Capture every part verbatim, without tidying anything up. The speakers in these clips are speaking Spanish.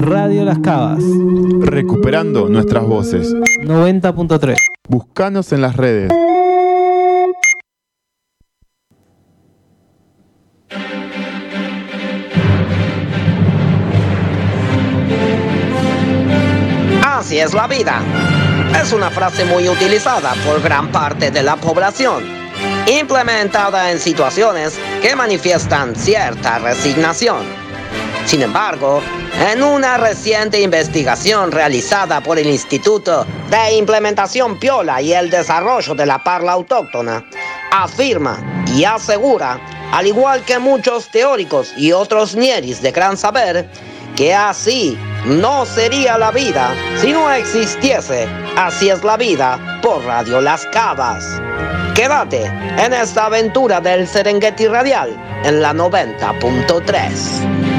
Radio Las Cavas. Recuperando nuestras voces. noventa punto tres. Búscanos en las redes. Así es la vida. Es una frase muy utilizada por gran parte de la población, implementada en situaciones que manifiestan cierta resignación. Sin embargo, en una reciente investigación realizada por el Instituto de Implementación Piola y el Desarrollo de la Parla Autóctona, afirma y asegura, al igual que muchos teóricos y otros ñeris de gran saber, que así no sería la vida si no existiese Así es la vida por Radio Las Cavas. Quédate en esta aventura del Serengeti Radial en la noventa punto tres.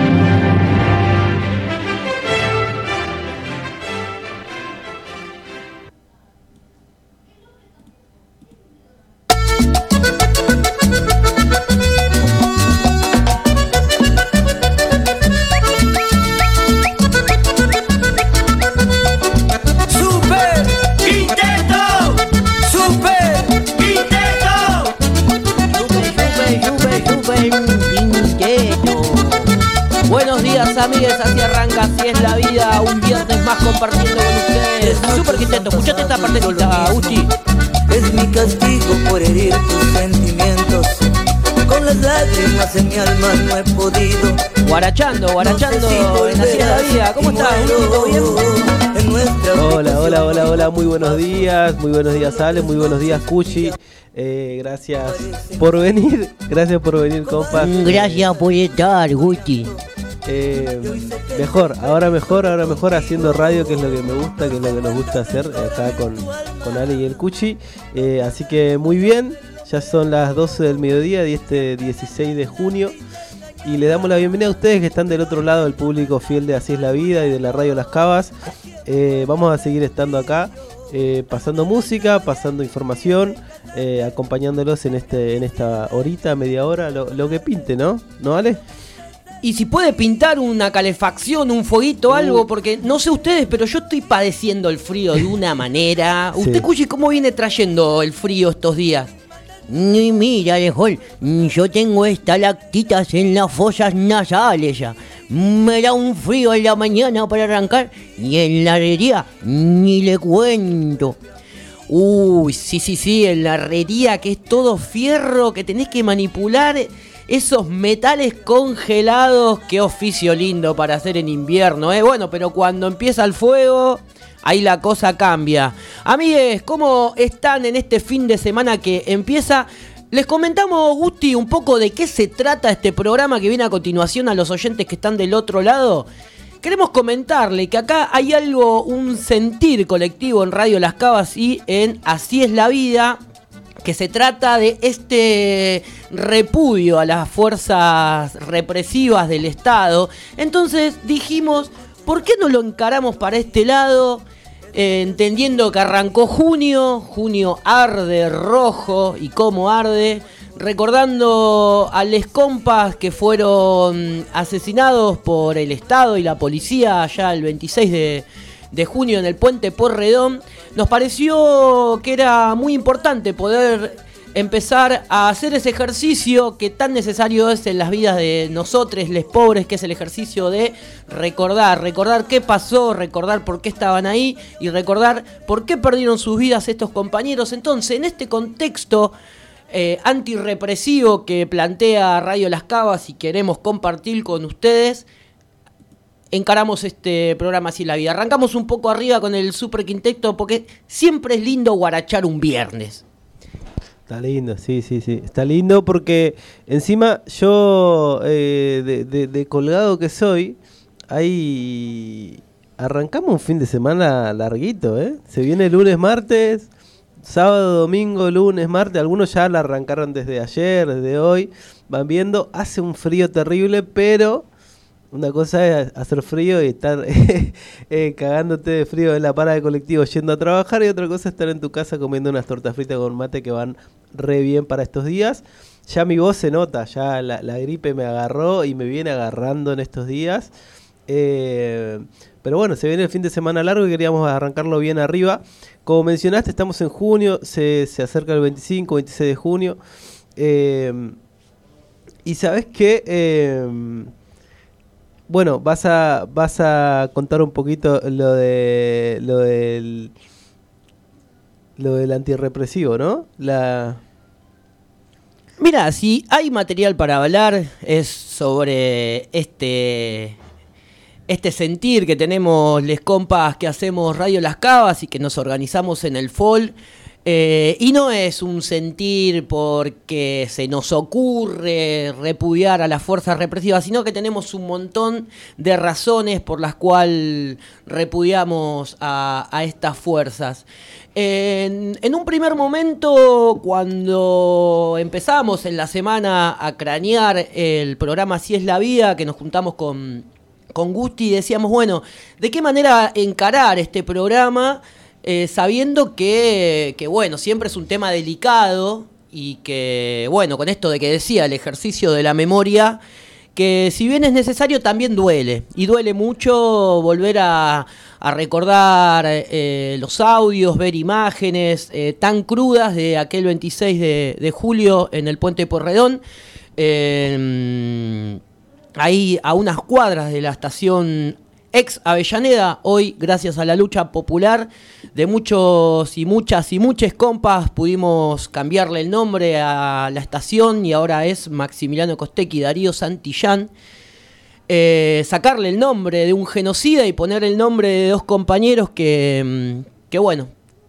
Amigues, así arranca, así es la vida, un viernes más compartiendo con ustedes. Super Quinteto, escuchate esta partecita, Uchi. Es mi castigo por herir tus sentimientos. Con las lágrimas en mi alma no he podido. Guarachando, guarachando, no en Así es la vida. ¿Cómo estás, Uchi? ¿Todo bien? Hola, hola, hola, hola, muy buenos días, muy buenos días, Ale, muy buenos días, Cuchi. Eh, gracias por venir, gracias por venir, compa. Gracias por estar, Guti. Eh, mejor, ahora mejor, ahora mejor haciendo radio, que es lo que me gusta, que es lo que nos gusta hacer acá con, con Ale y el Cuchi. Eh, así que muy bien, ya son las doce del mediodía de este dieciséis de junio. Y le damos la bienvenida a ustedes que están del otro lado, el público fiel de Así es la vida y de la Radio Las Cavas. Eh, vamos a seguir estando acá, eh, pasando música, pasando información, eh, acompañándolos en este en esta horita, media hora, lo, lo que pinte, ¿no? ¿No, vale? Y si puede pintar una calefacción, un fueguito, uh. algo, porque no sé ustedes, pero yo estoy padeciendo el frío de una manera. Sí. ¿Usted, Cuchi, cómo viene trayendo el frío estos días? Ni mira, Lejol, yo tengo estalactitas en las fosas nasales ya. Me da un frío en la mañana para arrancar y en la herrería ni le cuento. Uy, sí, sí, sí, en la herrería, que es todo fierro, que tenés que manipular esos metales congelados. Qué oficio lindo para hacer en invierno, ¿eh? Bueno, pero cuando empieza el fuego, ahí la cosa cambia. Amigues, ¿cómo están en este fin de semana que empieza? Les comentamos, Gusti, un poco de qué se trata este programa que viene a continuación a los oyentes que están del otro lado. Queremos comentarle que acá hay algo, un sentir colectivo en Radio Las Cavas y en Así es la vida, que se trata de este repudio a las fuerzas represivas del Estado. Entonces dijimos, ¿por qué no lo encaramos para este lado? Eh, entendiendo que arrancó junio, junio arde rojo y cómo arde, recordando a les compas que fueron asesinados por el Estado y la policía allá el veintiséis de junio en el Puente Porredón. Nos pareció que era muy importante poder empezar a hacer ese ejercicio que tan necesario es en las vidas de nosotros, les pobres, que es el ejercicio de recordar, recordar qué pasó, recordar por qué estaban ahí y recordar por qué perdieron sus vidas estos compañeros. Entonces, en este contexto eh, antirrepresivo que plantea Radio Las Cavas y queremos compartir con ustedes, encaramos este programa Así la vida. Arrancamos un poco arriba con el Super Quinteto porque siempre es lindo guarachar un viernes. Está lindo, sí, sí, sí. Está lindo porque encima yo, eh, de, de, de colgado que soy, ahí arrancamos un fin de semana larguito, ¿eh? Se viene lunes, martes, sábado, domingo, lunes, martes. Algunos ya la arrancaron desde ayer, desde hoy. Van viendo, hace un frío terrible, pero una cosa es hacer frío y estar eh, cagándote de frío en la parada de colectivo yendo a trabajar, y otra cosa es estar en tu casa comiendo unas tortas fritas con mate que van re bien para estos días. Ya mi voz se nota, ya la, la gripe me agarró y me viene agarrando en estos días. Eh, pero bueno, se viene el fin de semana largo y queríamos arrancarlo bien arriba. Como mencionaste, estamos en junio, se, se acerca el veinticinco, veintiséis de junio. Eh, y sabes qué, eh, bueno, vas a vas a contar un poquito lo de lo del lo del antirrepresivo, ¿no? La Mira, si hay material para hablar es sobre este este sentir que tenemos les compas que hacemos Radio Las Cavas y que nos organizamos en el F O L. Eh, y no es un sentir porque se nos ocurre repudiar a las fuerzas represivas, sino que tenemos un montón de razones por las cuales repudiamos a, a estas fuerzas. En, en un primer momento, cuando empezamos en la semana a cranear el programa Así es la vida, que nos juntamos con, con Gusti, decíamos, bueno, ¿de qué manera encarar este programa? Eh, sabiendo que, que, bueno, siempre es un tema delicado y que, bueno, con esto de que decía, el ejercicio de la memoria, que si bien es necesario, también duele. Y duele mucho volver a, a recordar eh, los audios, ver imágenes eh, tan crudas de aquel veintiséis de julio en el Puente Pueyrredón. Eh, ahí a unas cuadras de la estación ex Avellaneda, hoy gracias a la lucha popular de muchos y muchas y muchas compas pudimos cambiarle el nombre a la estación y ahora es Maximiliano Costecchi y Darío Santillán. Eh, sacarle el nombre de un genocida y poner el nombre de dos compañeros que, que bueno,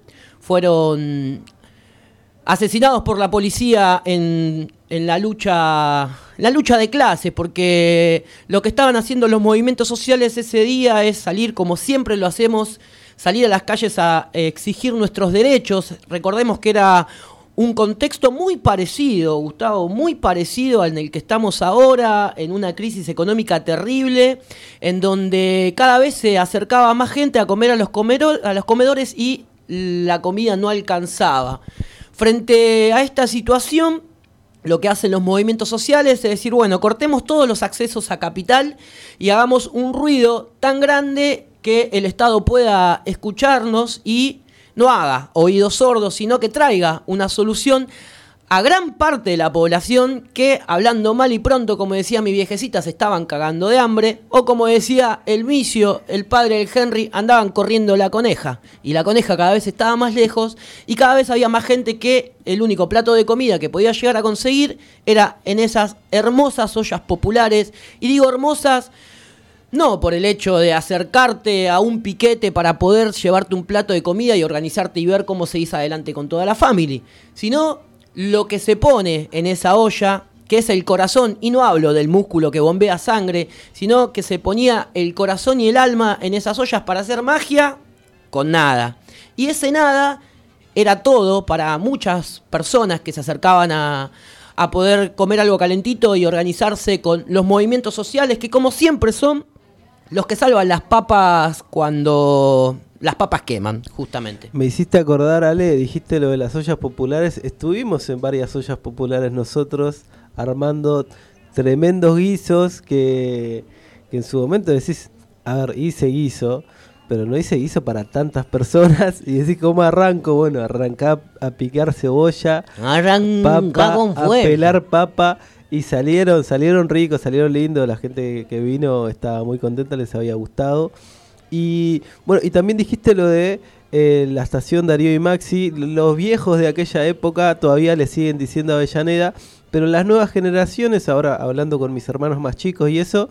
fueron asesinados por la policía en, en la lucha la lucha de clases, porque lo que estaban haciendo los movimientos sociales ese día es salir, como siempre lo hacemos, salir a las calles a exigir nuestros derechos. Recordemos que era un contexto muy parecido, Gustavo, muy parecido al en el que estamos ahora, en una crisis económica terrible, en donde cada vez se acercaba más gente a comer a los, comero- a los comedores y la comida no alcanzaba. Frente a esta situación, lo que hacen los movimientos sociales es decir, bueno, cortemos todos los accesos a capital y hagamos un ruido tan grande que el Estado pueda escucharnos y no haga oídos sordos, sino que traiga una solución a gran parte de la población que, hablando mal y pronto, como decía mi viejecita, se estaban cagando de hambre, o como decía el Micio, el padre del Henry, andaban corriendo la coneja, y la coneja cada vez estaba más lejos, y cada vez había más gente que el único plato de comida que podía llegar a conseguir era en esas hermosas ollas populares, y digo hermosas no por el hecho de acercarte a un piquete para poder llevarte un plato de comida y organizarte y ver cómo seguís adelante con toda la familia, sino lo que se pone en esa olla, que es el corazón, y no hablo del músculo que bombea sangre, sino que se ponía el corazón y el alma en esas ollas para hacer magia con nada. Y ese nada era todo para muchas personas que se acercaban a, a poder comer algo calentito y organizarse con los movimientos sociales, que como siempre son los que salvan las papas cuando las papas queman, justamente. Me hiciste acordar, Ale, dijiste lo de las ollas populares. Estuvimos en varias ollas populares nosotros, armando tremendos guisos que, que en su momento decís, a ver, hice guiso, pero no hice guiso para tantas personas. Y decís, ¿cómo arranco? Bueno, arrancá a picar cebolla, Arranca papa, con a fuerza. pelar papa. Y salieron, salieron ricos, salieron lindos. La gente que vino estaba muy contenta, les había gustado. Y bueno, y también dijiste lo de eh, la estación Darío y Maxi. Los viejos de aquella época todavía le siguen diciendo Avellaneda, pero las nuevas generaciones, ahora hablando con mis hermanos más chicos y eso,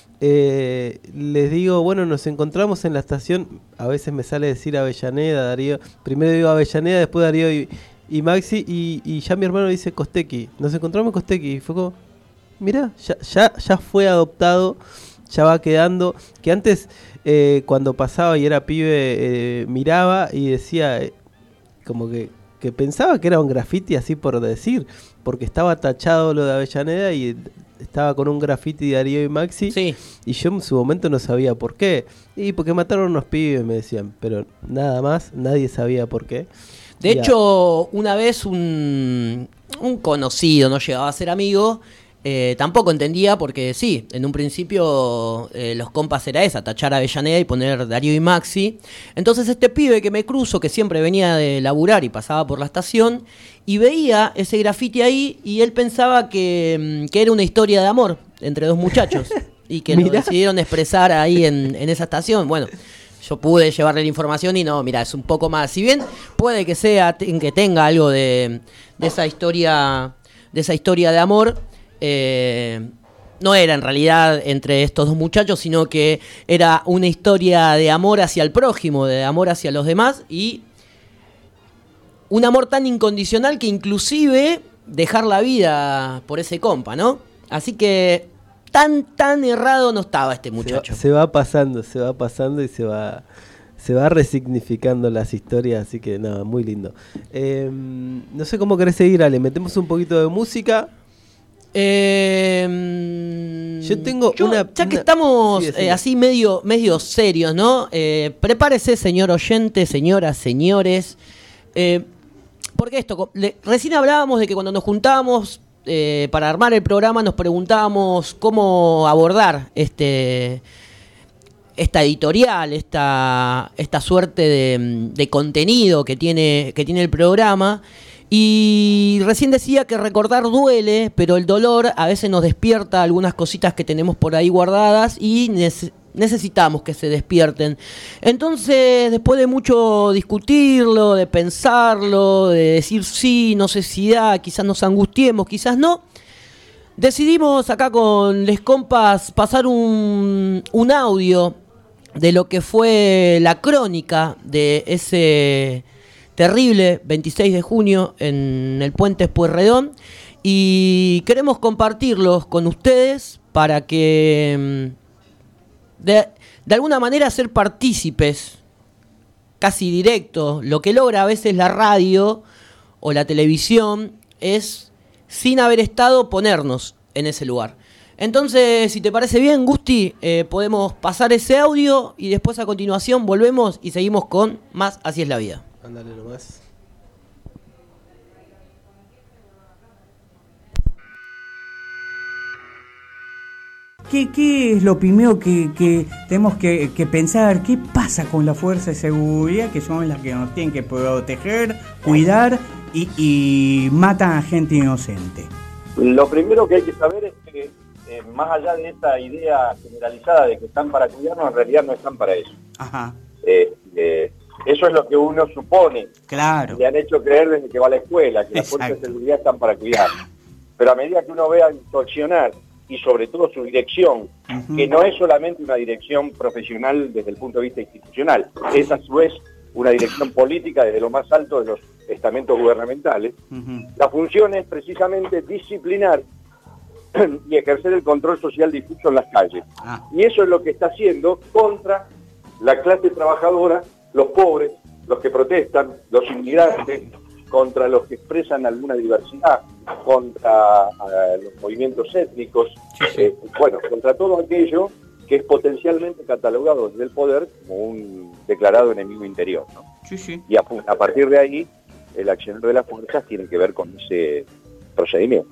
eh, les digo, bueno, nos encontramos en la estación. A veces me sale decir Avellaneda, Darío. Primero digo Avellaneda, después Darío y, y Maxi, y, y ya mi hermano dice Costecchi. Nos encontramos en Costecchi y fue como, mirá, ya, ya, ya fue adoptado, ya va quedando. Que antes, eh, cuando pasaba y era pibe, eh, miraba y decía, eh, como que, que pensaba que era un graffiti así por decir, porque estaba tachado lo de Avellaneda y estaba con un graffiti de Darío y Maxi. Sí. Y yo en su momento no sabía por qué. Y porque mataron unos pibes, me decían, pero nada más, nadie sabía por qué. De Ya. hecho, una vez un, un conocido, no llegaba a ser amigo, eh, tampoco entendía porque sí, en un principio eh, los compas era esa, tachar a Avellaneda y poner Darío y Maxi. Entonces este pibe que me cruzo, que siempre venía de laburar y pasaba por la estación, y veía ese grafiti ahí y él pensaba que, que era una historia de amor entre dos muchachos y que lo decidieron expresar ahí en, en esa estación. Bueno, yo pude llevarle la información y no, mira, es un poco más. Si bien puede que sea, que tenga algo de, de esa historia, de esa historia de amor, eh, no era en realidad entre estos dos muchachos, sino que era una historia de amor hacia el prójimo, de amor hacia los demás y un amor tan incondicional que inclusive dejar la vida por ese compa, ¿no? Así que tan, tan errado no estaba este muchacho. Se va, se va pasando, se va pasando y se va, se va resignificando las historias, así que nada, muy lindo. Eh, no sé cómo querés seguir, Ale, metemos un poquito de música. Eh, yo tengo yo, una... Ya que una, estamos sí, eh, así medio, medio serios, ¿no? Eh, prepárese, señor oyente, señoras, señores. Eh, porque esto, le, recién hablábamos de que cuando nos juntábamos eh, para armar el programa nos preguntábamos cómo abordar este... esta editorial, esta, esta suerte de, de contenido que tiene, que tiene el programa. Y recién decía que recordar duele, pero el dolor a veces nos despierta algunas cositas que tenemos por ahí guardadas y nece- necesitamos que se despierten. Entonces, después de mucho discutirlo, de pensarlo, de decir sí, no sé si da, quizás nos angustiemos, quizás no, decidimos acá con les compas pasar un, un audio de lo que fue la crónica de ese terrible veintiséis de junio en el Puente Pueyrredón y queremos compartirlos con ustedes para que de, de alguna manera ser partícipes casi directos. Lo que logra a veces la radio o la televisión es, sin haber estado, ponernos en ese lugar. Entonces, si te parece bien, Gusti, eh, podemos pasar ese audio y después a continuación volvemos y seguimos con más Así es la vida. Ándale nomás. ¿Qué, ¿Qué es lo primero que, que tenemos que, que pensar? ¿Qué pasa con las fuerzas de seguridad que son las que nos tienen que proteger, cuidar y, y matan a gente inocente? Lo primero que hay que saber es que eh, más allá de esta idea generalizada de que están para cuidarnos, en realidad no están para eso. Ajá. Eh, eh, eso es lo que uno supone. Claro. Le han hecho creer desde que va a la escuela, que las Exacto. fuerzas de seguridad están para cuidarnos. Pero a medida que uno vea inspeccionar, y sobre todo su dirección, uh-huh. que no es solamente una dirección profesional desde el punto de vista institucional, es a su vez una dirección política desde lo más alto de los estamentos gubernamentales, uh-huh. la función es precisamente disciplinar y ejercer el control social difuso en las calles. Ah. Y eso es lo que está haciendo contra la clase trabajadora, los pobres, los que protestan, los inmigrantes, contra los que expresan alguna diversidad, contra uh, los movimientos étnicos, sí, sí. Eh, bueno, contra todo aquello que es potencialmente catalogado desde el poder como un declarado enemigo interior, ¿no? Sí, sí. Y a, a partir de ahí, el accionar de las fuerzas tiene que ver con ese procedimiento.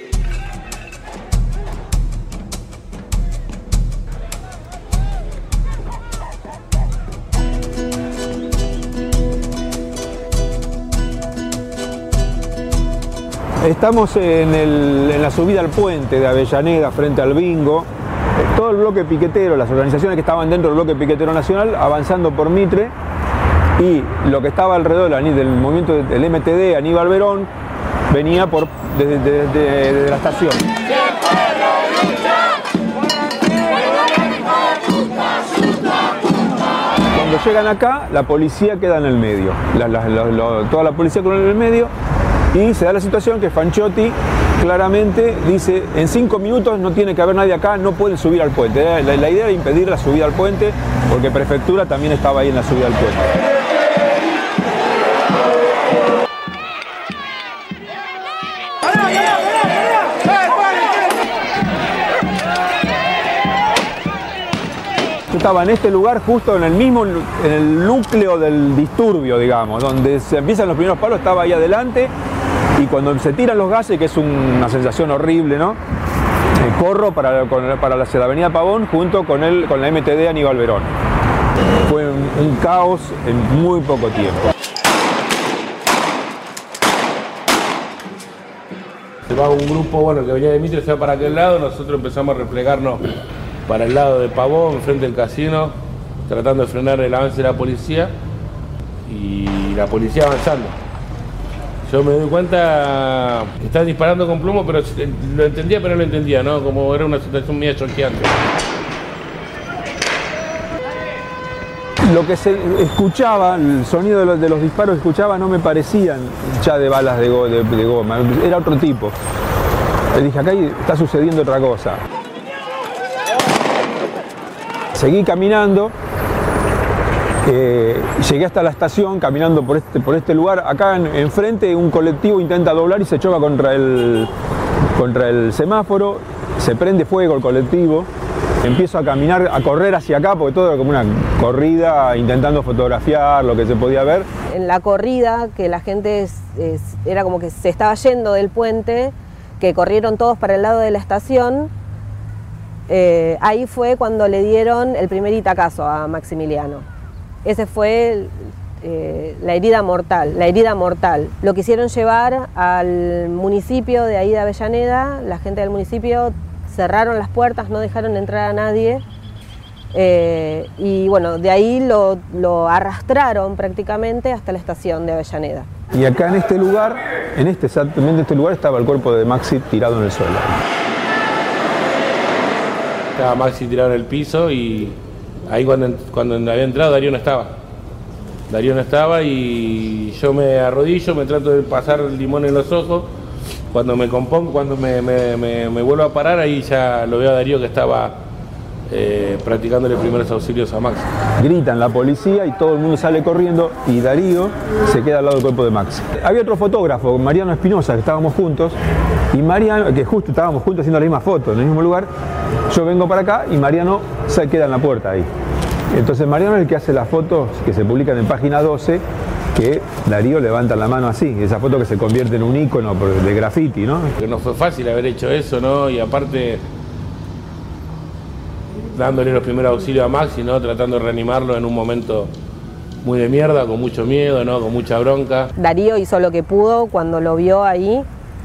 Estamos en, el, en la subida al puente de Avellaneda frente al Bingo. Todo el bloque piquetero, las organizaciones que estaban dentro del bloque piquetero nacional avanzando por Mitre y lo que estaba alrededor del movimiento del M T D, Aníbal Verón, venía por, desde, desde, desde la estación. Cuando llegan acá, la policía queda en el medio, la, la, la, la, toda la policía queda en el medio. Y se da la situación que Fanchotti claramente dice, en cinco minutos no tiene que haber nadie acá, no pueden subir al puente. La, la idea era impedir la subida al puente, porque Prefectura también estaba ahí en la subida al puente. Yo estaba en este lugar justo en el mismo, en el núcleo del disturbio, digamos, donde se empiezan los primeros palos, estaba ahí adelante. Y cuando se tiran los gases, que es una sensación horrible, ¿no? corro para, para la, la avenida Pavón junto con, el, con la M T D Aníbal Verón. Fue un, un caos en muy poco tiempo. Se va un grupo bueno que venía de Mitre, se va para aquel lado, nosotros empezamos a replegarnos para el lado de Pavón, frente al casino, tratando de frenar el avance de la policía y la policía avanzando. Yo me doy cuenta que están disparando con plomo, pero lo entendía, pero no lo entendía, ¿no? Como era una situación media choqueante. Lo que se escuchaba, el sonido de los, de los disparos que escuchaba no me parecían ya de balas de, go, de, de goma, era otro tipo. Le dije, acá está sucediendo otra cosa. Seguí caminando. Eh, llegué hasta la estación caminando por este, por este lugar. Acá en, enfrente un colectivo intenta doblar y se choca contra el, contra el semáforo. Se prende fuego el colectivo. Empiezo a caminar, a correr hacia acá porque todo era como una corrida intentando fotografiar lo que se podía ver. En la corrida, que la gente es, es, era como que se estaba yendo del puente, que corrieron todos para el lado de la estación, eh, ahí fue cuando le dieron el primer itacazo a Maximiliano. Ese fue eh, la herida mortal, la herida mortal. Lo quisieron llevar al municipio de ahí de Avellaneda, la gente del municipio cerraron las puertas, no dejaron entrar a nadie eh, y bueno, de ahí lo, lo arrastraron prácticamente hasta la estación de Avellaneda. Y acá en este lugar, en este exactamente este lugar estaba el cuerpo de Maxi tirado en el suelo. Estaba Maxi tirado en el piso y ahí cuando, cuando había entrado Darío no estaba. Darío no estaba y yo me arrodillo, me trato de pasar el limón en los ojos. Cuando me compongo, cuando me, me, me, me vuelvo a parar, ahí ya lo veo a Darío que estaba eh, practicándole primeros auxilios a Maxi. Gritan la policía y todo el mundo sale corriendo y Darío se queda al lado del cuerpo de Maxi. Había otro fotógrafo, Mariano Espinosa, que estábamos juntos, y Mariano, que justo estábamos juntos haciendo la misma foto en el mismo lugar. Yo vengo para acá y Mariano se queda en la puerta ahí. Entonces Mariano es el que hace las fotos que se publican en página doce, que Darío levanta la mano así, esa foto que se convierte en un ícono de graffiti, ¿no? Que no fue fácil haber hecho eso, ¿no? Y aparte dándole los primeros auxilios a Maxi, ¿no? Tratando de reanimarlo en un momento muy de mierda, con mucho miedo, ¿no? Con mucha bronca. Darío hizo lo que pudo cuando lo vio ahí,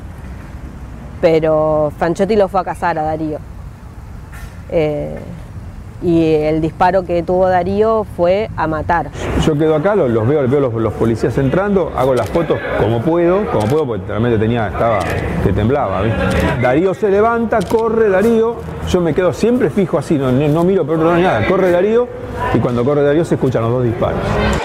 pero Fanchotti lo fue a cazar a Darío. Eh, y el disparo que tuvo Darío fue a matar. Yo quedo acá, los, los veo, veo los, los policías entrando, hago las fotos como puedo, como puedo porque realmente tenía, estaba, que temblaba, ¿viste? Darío se levanta, corre Darío, yo me quedo siempre fijo así, no, no, no miro por otro lado ni nada, corre Darío y cuando corre Darío se escuchan los dos disparos.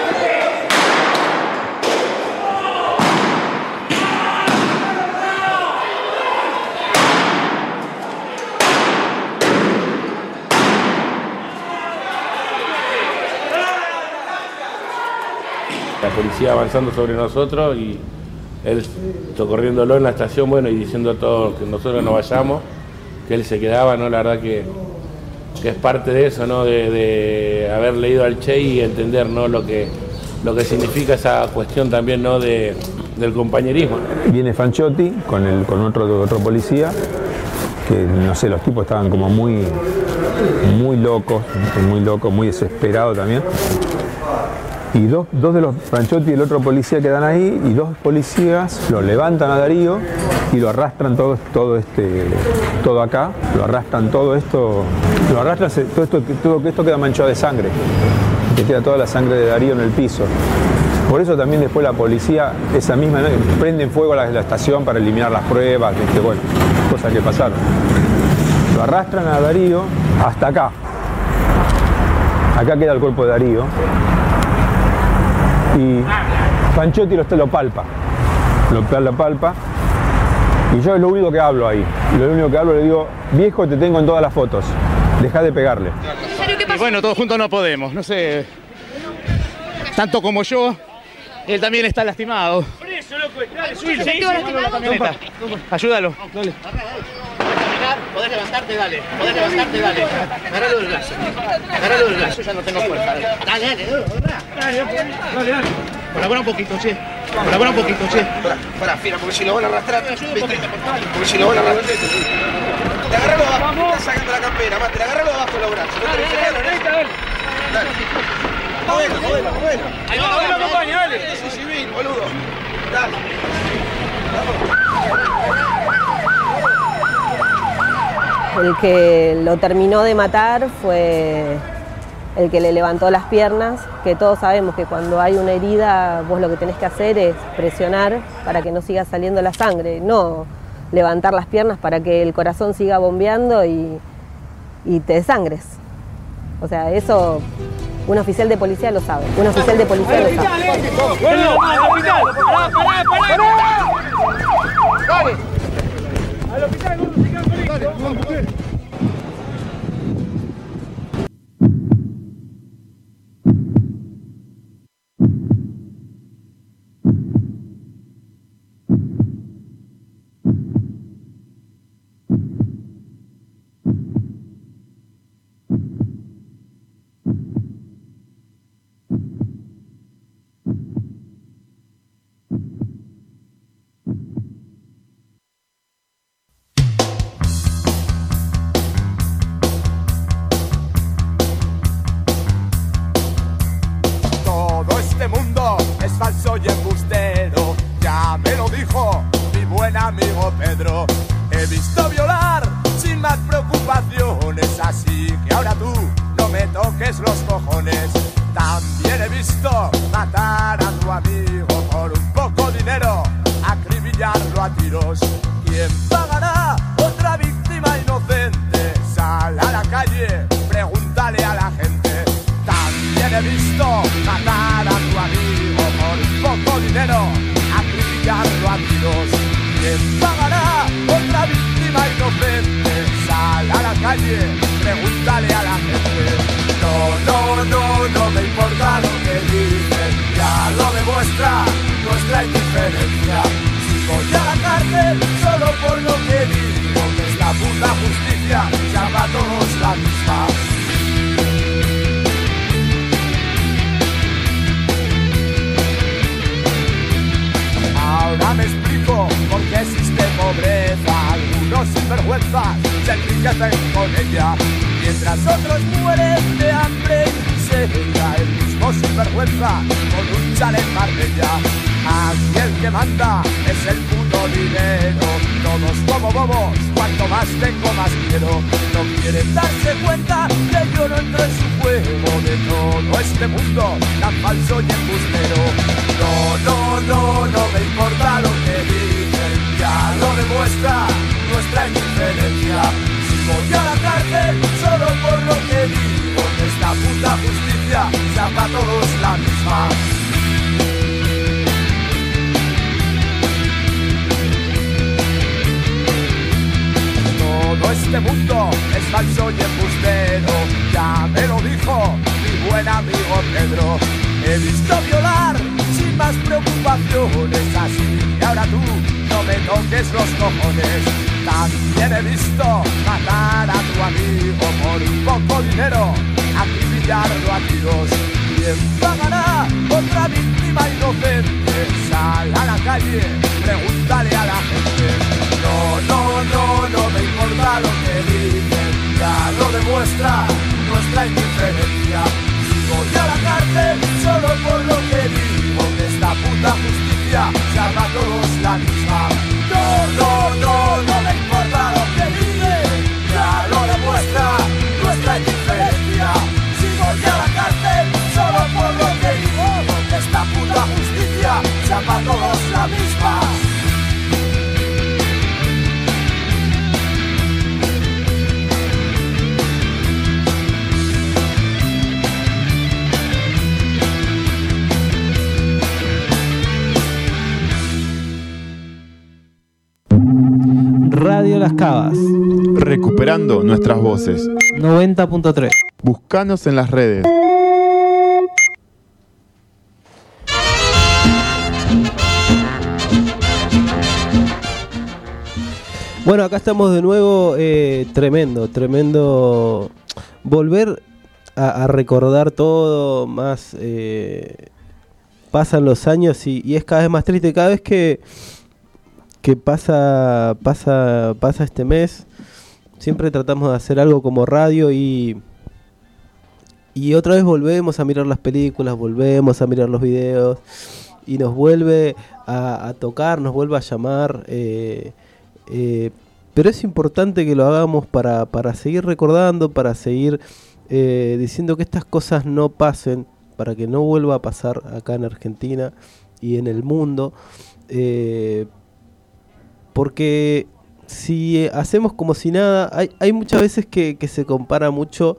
La policía avanzando sobre nosotros y él socorriéndolo en la estación, bueno, y diciendo a todos que nosotros no vayamos, que él se quedaba, ¿no? La verdad que, que es parte de eso, ¿no? De, de haber leído al Che y entender, ¿no? Lo que, lo que significa esa cuestión también, ¿no? De, del compañerismo. Viene Fanchotti con, el, con otro, otro policía, que no sé, los tipos estaban como muy, muy locos, muy locos, muy desesperados también. Y dos, dos de los Fanchotti y el otro policía quedan ahí y dos policías lo levantan a Darío y lo arrastran todo, todo este, todo acá, lo arrastran todo esto, lo arrastran, todo esto, todo esto queda manchado de sangre, que queda toda la sangre de Darío en el piso. Por eso también después la policía, esa misma, ¿no? Prenden fuego a la, la estación para eliminar las pruebas, que, bueno, cosas que pasaron. Lo arrastran a Darío hasta acá. Acá queda el cuerpo de Darío. Y Fanchotti lo, lo palpa, lo, lo palpa, y yo es lo único que hablo ahí, lo único que hablo le digo, viejo, te tengo en todas las fotos, deja de pegarle. Y bueno, todos juntos no podemos, no sé, tanto como yo, él también está lastimado. Por eso, loco, dale, subilo. ¿Sí? Ayúdalo. Dale. Podés levantarte, dale. Podés levantarte, dale. Agarralo del brazo. Agarralo del brazo. Yo ya no tengo fuerza. Dale, dale, dale. Dale, dale, dale. Colabora un poquito, che. Colabora un poquito, che. Pará, pará, fira, porque si lo van a arrastrar. Ayuda un poquito, por favor. Porque si lo van a arrastrar. Mate, agarralo de abajo. Me está sacando la campera, Mate, agarralo de abajo de los brazos. No te lo sacaron, ¿eh? Dale. Movelo, movelo, movelo. Ahí va, movelo, acompaña, dale. Yo soy civil, boludo. Dale. El que lo terminó de matar fue el que le levantó las piernas, que todos sabemos que cuando hay una herida vos lo que tenés que hacer es presionar para que no siga saliendo la sangre, no levantar las piernas para que el corazón siga bombeando y, y te desangres. O sea, eso un oficial de policía lo sabe, un oficial de policía lo sabe. ¡Bueno, al hospital! ¡Pará, pará, pará! ¡Dale! ¡Al hospital, vamos a llegar con esto! ¡Dale, vamos, mujer! Falso y embustero, ya me lo dijo mi buen amigo Pedro. He visto violar sin más preocupaciones, así que ahora tú no me toques los cojones. También he visto matar a tu amigo por un poco dinero, acribillarlo a tiros. ¿Quién pagará otra víctima inocente? Sal a la calle, pregúntale a la gente. También he visto matar a tu amigo por un poco dinero, acribillarlo a tiros. ¿Quién pagará otra víctima inocente? Sal a la calle, pregúntale a la gente. No, no, no, no me importa lo que dicen, ya lo demuestra nuestra indiferencia. Si voy a la cárcel solo por lo que digo, que esta puta justicia ya va a todos la misma. Ahora me explico por qué existe pobreza. Algunos sinvergüenzas se enriquecen con ella, mientras otros mueren de hambre y miseria. El mismo sinvergüenza con un chalet Marbella. Aquí el que manda es el puto dinero. Todos como bobos, cuanto más tengo más quiero. No quieren darse cuenta que yo no entro en su juego de todo este mundo tan falso y embustero. No, no, no, no me importa lo que dicen, ya lo demuestra nuestra indiferencia. Si voy a la cárcel solo por lo que digo, que esta puta justicia sea para todos la misma. Todo este mundo es falso y embustero, ya me lo dijo mi buen amigo Pedro. He visto violar sin más preocupaciones, así que ahora tú no me toques los cojones. También he visto matar a tu amigo por un poco dinero, acribillarlo a tiros. ¿Quién pagará otra víctima inocente? Sal a la calle, pregúntale a la gente. No, no, no, no me importa lo que dicen, ya lo demuestra nuestra indiferencia. Voy a la cárcel solo por lo que digo, que esta puta justicia sea para todos la misma. No, no, no, no me importa lo que dicen, ya lo demuestra nuestra indiferencia. Si voy a la cárcel solo por lo que digo, que esta puta justicia sea para todos la misma. Radio Las Cavas. Recuperando nuestras voces. noventa punto tres. Búscanos en las redes. Bueno, acá estamos de nuevo. eh, tremendo, tremendo volver a, a recordar todo más. Eh, pasan los años y, y es cada vez más triste. Cada vez que, que pasa, pasa, pasa este mes, siempre tratamos de hacer algo como radio y, y otra vez volvemos a mirar las películas, volvemos a mirar los videos y nos vuelve a, a tocar, nos vuelve a llamar, eh, eh, pero es importante que lo hagamos para, para seguir recordando, para seguir eh, diciendo que estas cosas no pasen, para que no vuelva a pasar acá en Argentina y en el mundo, eh, porque si hacemos como si nada, hay, hay muchas veces que, que se compara mucho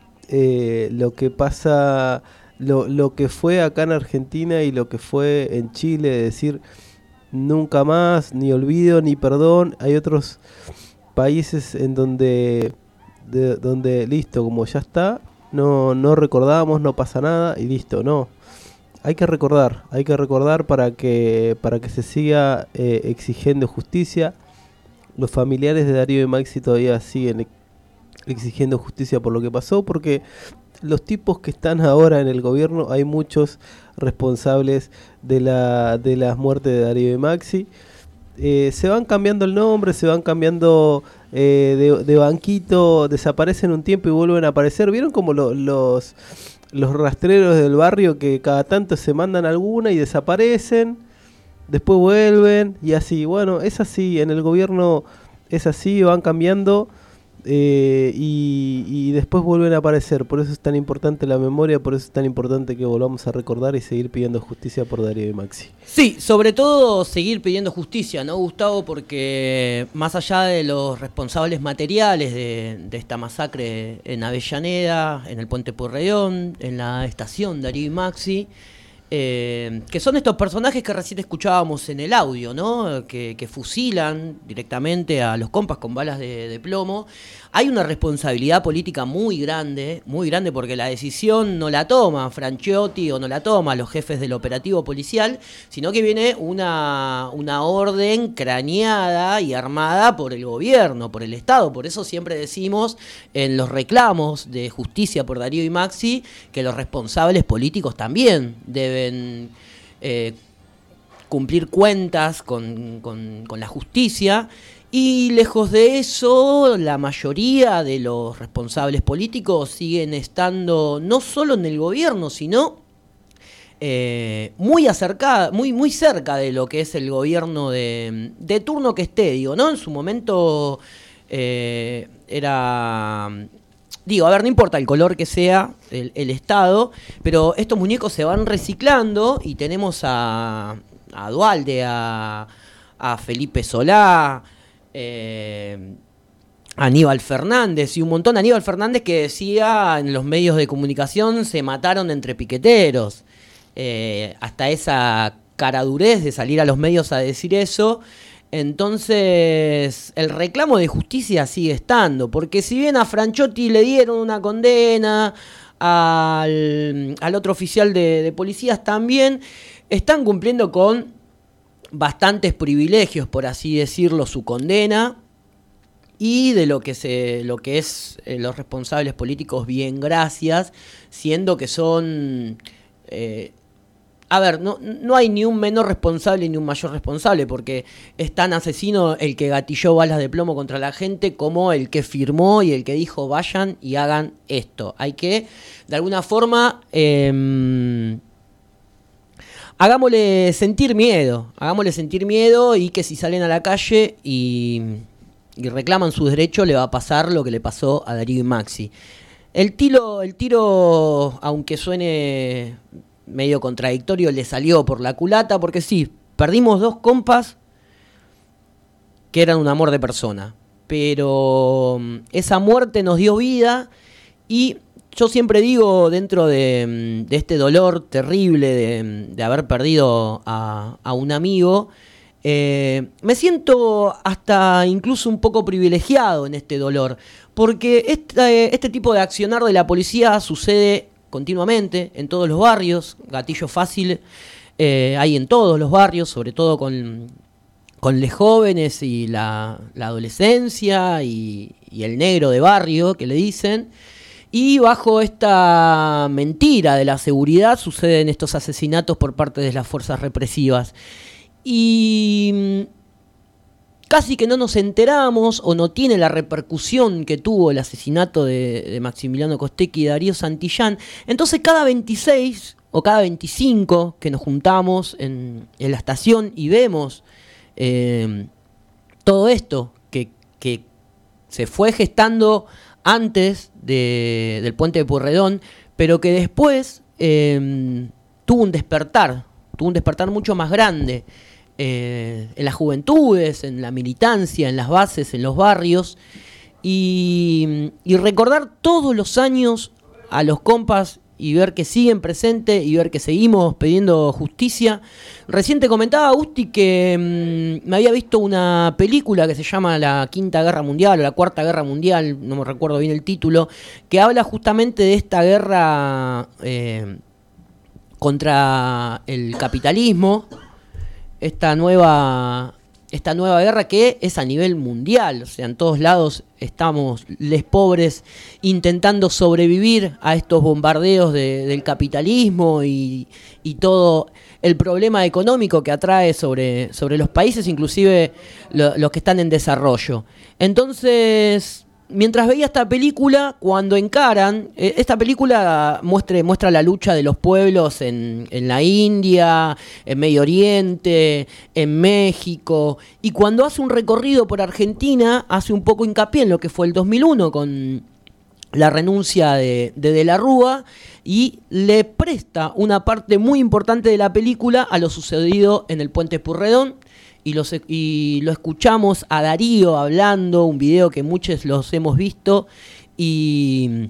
eh, lo que pasa, lo, lo que fue acá en Argentina y lo que fue en Chile, de decir nunca más, ni olvido, ni perdón. Hay otros países en donde, de, donde listo, como ya está, no, no recordamos, no pasa nada y listo, no. Hay que recordar, hay que recordar para que, para que se siga eh, exigiendo justicia. Los familiares de Darío y Maxi todavía siguen exigiendo justicia por lo que pasó, porque los tipos que están ahora en el gobierno, hay muchos responsables de la de las muertes de Darío y Maxi. Eh, se van cambiando el nombre, se van cambiando eh, de, de banquito, desaparecen un tiempo y vuelven a aparecer. ¿Vieron como lo, los, los rastreros del barrio que cada tanto se mandan alguna y desaparecen? Después vuelven y así, bueno, es así, en el gobierno es así, van cambiando eh, y, y después vuelven a aparecer. Por eso es tan importante la memoria, por eso es tan importante que volvamos a recordar y seguir pidiendo justicia por Darío y Maxi. Sí, sobre todo seguir pidiendo justicia, ¿no, Gustavo? Porque más allá de los responsables materiales de, de esta masacre en Avellaneda, en el Puente Pueyrredón, en la estación Darío y Maxi, Eh, que son estos personajes que recién escuchábamos en el audio, ¿no? Que, que fusilan directamente a los compas con balas de, de plomo. Hay una responsabilidad política muy grande, muy grande, porque la decisión no la toma Franchiotti o no la toma los jefes del operativo policial, sino que viene una, una orden craneada y armada por el gobierno, por el Estado. Por eso siempre decimos en los reclamos de justicia por Darío y Maxi que los responsables políticos también deben eh, cumplir cuentas con, con, con la justicia. Y lejos de eso, la mayoría de los responsables políticos siguen estando no solo en el gobierno, sino eh, muy acercada, muy, muy cerca de lo que es el gobierno de, de turno que esté, digo, ¿no? En su momento eh, era... Digo, a ver, no importa el color que sea el, el Estado, pero estos muñecos se van reciclando y tenemos a, a Duhalde, a, a Felipe Solá, eh, Aníbal Fernández y un montón. Aníbal Fernández que decía en los medios de comunicación se mataron entre piqueteros. Eh, hasta esa caradurez de salir a los medios a decir eso. Entonces, el reclamo de justicia sigue estando, porque si bien a Franchiotti le dieron una condena, al, al otro oficial de, de policías también, están cumpliendo con bastantes privilegios, por así decirlo, su condena, y de lo que, se, lo que es eh, los responsables políticos, bien gracias, siendo que son... Eh, A ver, no, no hay ni un menor responsable ni un mayor responsable, porque es tan asesino el que gatilló balas de plomo contra la gente como el que firmó y el que dijo vayan y hagan esto. Hay que, de alguna forma, eh, hagámosle sentir miedo, hagámosle sentir miedo y que si salen a la calle y, y reclaman sus derechos le va a pasar lo que le pasó a Darío y Maxi. El tiro, el tiro, aunque suene medio contradictorio, le salió por la culata, porque sí, perdimos dos compas que eran un amor de persona, pero esa muerte nos dio vida. Y yo siempre digo, dentro de, de este dolor terrible de, de haber perdido a, a un amigo, eh, me siento hasta incluso un poco privilegiado en este dolor, porque este, este tipo de accionar de la policía sucede continuamente en todos los barrios. Gatillo fácil eh, hay en todos los barrios, sobre todo con, con los jóvenes y la, la adolescencia y, y el negro de barrio, que le dicen. Y bajo esta mentira de la seguridad suceden estos asesinatos por parte de las fuerzas represivas. Y casi que no nos enteramos o no tiene la repercusión que tuvo el asesinato de, de Maximiliano Costecchi y Darío Santillán. Entonces cada veintiséis o cada veinticinco que nos juntamos en, en la estación y vemos eh, todo esto que, que se fue gestando antes de, del puente de Pueyrredón, pero que después eh, tuvo un despertar, tuvo un despertar mucho más grande eh, en las juventudes, en la militancia, en las bases, en los barrios, y, y recordar todos los años a los compas y ver que siguen presentes y ver que seguimos pidiendo justicia. Recién te comentaba, Agustín, que mmm, me había visto una película que se llama La Quinta Guerra Mundial o La Cuarta Guerra Mundial, no me recuerdo bien el título, que habla justamente de esta guerra eh, contra el capitalismo, esta nueva... esta nueva guerra que es a nivel mundial, o sea, en todos lados estamos les pobres intentando sobrevivir a estos bombardeos de, del capitalismo y, y todo el problema económico que atrae sobre, sobre los países, inclusive lo, los que están en desarrollo. Entonces, mientras veía esta película, cuando encaran, eh, esta película muestre, muestra la lucha de los pueblos en, en la India, en Medio Oriente, en México, y cuando hace un recorrido por Argentina, hace un poco hincapié en lo que fue el dos mil uno con la renuncia de, de De la Rúa, y le presta una parte muy importante de la película a lo sucedido en el puente Pueyrredón. Y, los, y lo escuchamos a Darío hablando, un video que muchos los hemos visto, y,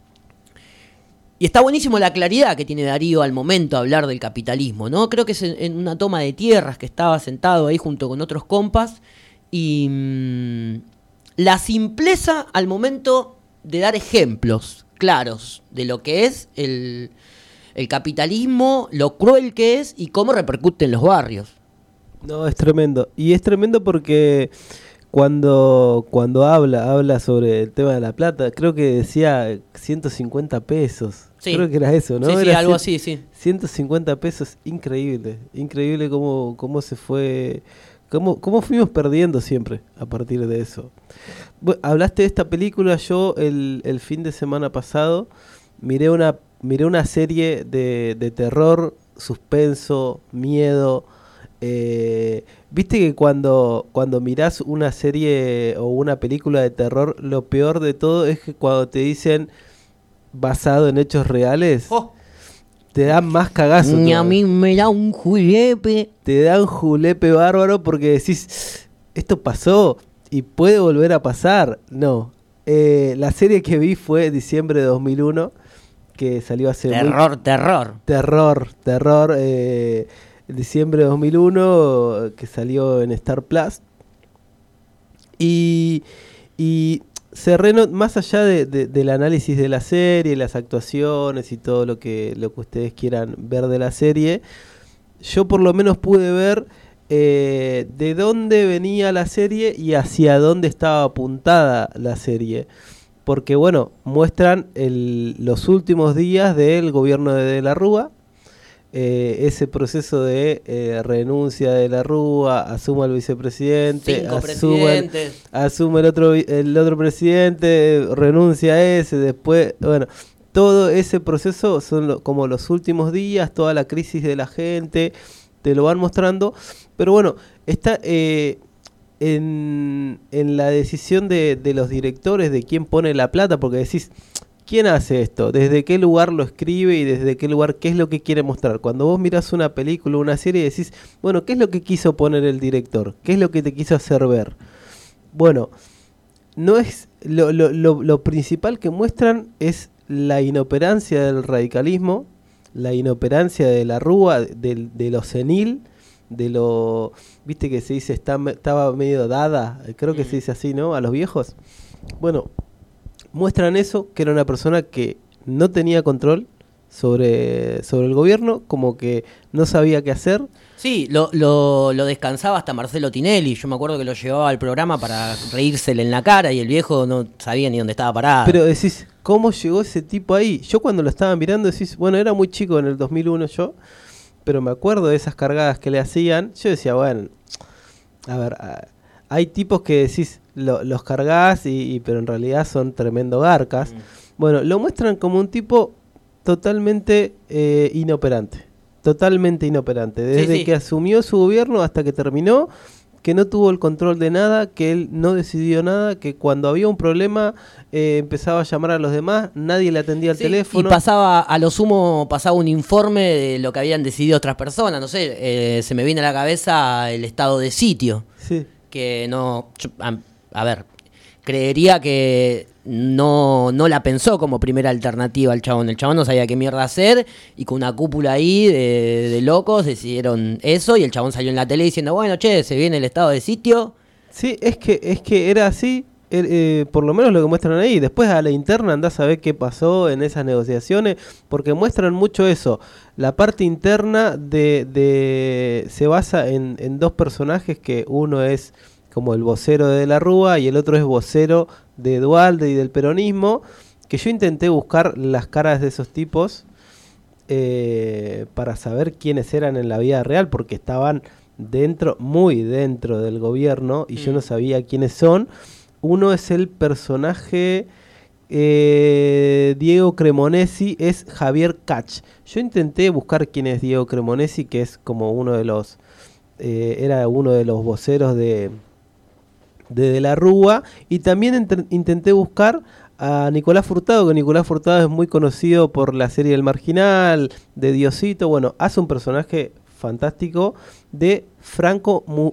y está buenísimo la claridad que tiene Darío al momento de hablar del capitalismo, ¿no? Creo que es en, en una toma de tierras que estaba sentado ahí junto con otros compas, y mmm, la simpleza al momento de dar ejemplos claros de lo que es el, el capitalismo, lo cruel que es y cómo repercute en los barrios. No, es tremendo. Y es tremendo porque cuando, cuando habla, habla sobre el tema de la plata, creo que decía ciento cincuenta pesos. Sí. Creo que era eso, ¿no? Sí, sí, era algo cien, así, sí. ciento cincuenta pesos, increíble. Increíble cómo, cómo se fue, cómo, cómo fuimos perdiendo siempre a partir de eso. Bueno, hablaste de esta película, yo el, el fin de semana pasado miré una, miré una serie de, de terror, suspenso, miedo. Eh, Viste que cuando, cuando mirás una serie o una película de terror, lo peor de todo es que cuando te dicen basado en hechos reales, oh, te dan más cagazo. Y a mí me da un julepe. Te da un julepe bárbaro porque decís, esto pasó y puede volver a pasar. No. Eh, la serie que vi fue diciembre de dos mil uno, que salió hace... Terror, muy... terror. Terror, terror. Eh... diciembre de dos mil uno, que salió en Star Plus, y, y se reno, más allá de, de, del análisis de la serie, las actuaciones y todo lo que, lo que ustedes quieran ver de la serie, yo por lo menos pude ver eh, de dónde venía la serie y hacia dónde estaba apuntada la serie. Porque bueno, muestran el, los últimos días del gobierno de De la Rúa, Eh, ese proceso de eh, renuncia de la Rúa, asuma el vicepresidente, Cinco asume, el, asume el otro el otro presidente, renuncia a ese, después, bueno, todo ese proceso son lo, como los últimos días, toda la crisis de la gente, te lo van mostrando, pero bueno, está eh, en, en la decisión de, de los directores de quién pone la plata, porque decís, ¿quién hace esto? ¿Desde qué lugar lo escribe y desde qué lugar, qué es lo que quiere mostrar? Cuando vos mirás una película, una serie, decís, bueno, ¿qué es lo que quiso poner el director? ¿Qué es lo que te quiso hacer ver? Bueno, no es lo, lo, lo, lo principal que muestran es la inoperancia del radicalismo, la inoperancia de la Rúa, de, de lo senil, de lo, viste que se dice, está, estaba medio dada, creo que se dice así, ¿no? A los viejos. Bueno, muestran eso, que era una persona que no tenía control sobre, sobre el gobierno, como que no sabía qué hacer. Sí, lo, lo, lo descansaba hasta Marcelo Tinelli. Yo me acuerdo que lo llevaba al programa para reírsele en la cara y el viejo no sabía ni dónde estaba parado. Pero decís, ¿cómo llegó ese tipo ahí? Yo cuando lo estaba mirando decís, bueno, era muy chico en el dos mil uno yo, pero me acuerdo de esas cargadas que le hacían. Yo decía, bueno, a ver... A, hay tipos que decís, lo, los cargás, y, y, pero en realidad son tremendo garcas. Mm. Bueno, lo muestran como un tipo totalmente eh, inoperante. Totalmente inoperante. Desde sí, sí. que asumió su gobierno hasta que terminó, que no tuvo el control de nada, que él no decidió nada, que cuando había un problema eh, empezaba a llamar a los demás, nadie le atendía el sí, teléfono. Y pasaba, a lo sumo, pasaba un informe de lo que habían decidido otras personas. No sé, eh, se me viene a la cabeza el estado de sitio. Sí. Que no... Yo, a, a ver, creería que no, no la pensó como primera alternativa el chabón. El chabón no sabía qué mierda hacer y con una cúpula ahí de, de locos decidieron eso y el chabón salió en la tele diciendo, bueno, che, se viene el estado de sitio. Sí, es que, es que era así, er, eh, por lo menos lo que muestran ahí. Después a la interna andás a ver qué pasó en esas negociaciones, porque muestran mucho eso. La parte interna de, de se basa en, en dos personajes, que uno es como el vocero de, de la Rúa y el otro es vocero de Duhalde y del peronismo, que yo intenté buscar las caras de esos tipos eh, para saber quiénes eran en la vida real, porque estaban dentro, muy dentro del gobierno, y mm. yo no sabía quiénes son. Uno es el personaje eh, Diego Cremonesi, es Javier Cach. Yo intenté buscar quién es Diego Cremonesi, que es como uno de los eh, era uno de los voceros de de, de la Rúa, y también ent- intenté buscar a Nicolás Furtado, que Nicolás Furtado es muy conocido por la serie El Marginal, de Diosito. Bueno, hace un personaje fantástico de Franco Mu-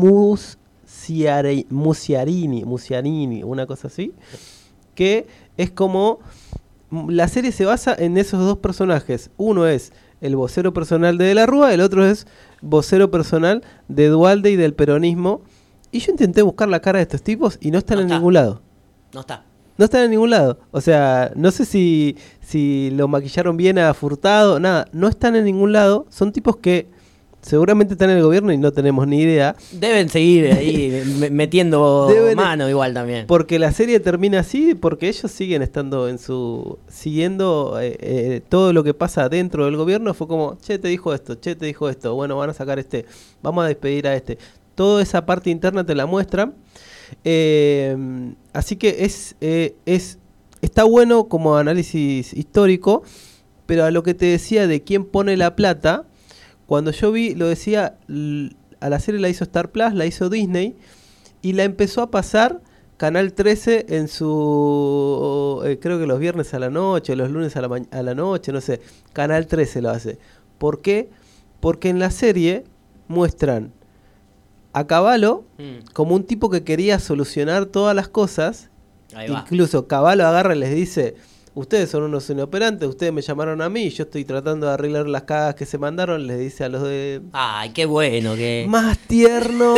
Musiare- Musiarini, Musiarini, una cosa así, que es como... La serie se basa en esos dos personajes. Uno es el vocero personal de De la Rúa, el otro es vocero personal de Duhalde y del peronismo. Y yo intenté buscar la cara de estos tipos y no están No en está. ningún lado. No está. No están en ningún lado. O sea, no sé si, si lo maquillaron bien a Furtado, nada. No están en ningún lado. Son tipos que seguramente están en el gobierno y no tenemos ni idea. Deben seguir ahí me- metiendo Deben- mano igual también. Porque la serie termina así, porque ellos siguen estando en su... Siguiendo eh, eh, todo lo que pasa dentro del gobierno. Fue como, che, te dijo esto, che, te dijo esto. Bueno, van a sacar este, vamos a despedir a este. Toda esa parte interna te la muestran. Eh, así que es, eh, es está bueno como análisis histórico, pero a lo que te decía de quién pone la plata, cuando yo vi, lo decía, l- a la serie la hizo Star Plus, la hizo Disney, y la empezó a pasar Canal trece en su, eh, creo que los viernes a la noche, los lunes a la, ma- a la noche, no sé, Canal trece lo hace. ¿Por qué? Porque en la serie muestran a Cavallo Mm. como un tipo que quería solucionar todas las cosas. Ahí va. Incluso Cavallo agarra y les dice, ustedes son unos inoperantes, ustedes me llamaron a mí, yo estoy tratando de arreglar las cagas que se mandaron, les dice a los de... Ay, qué bueno que... Más tierno,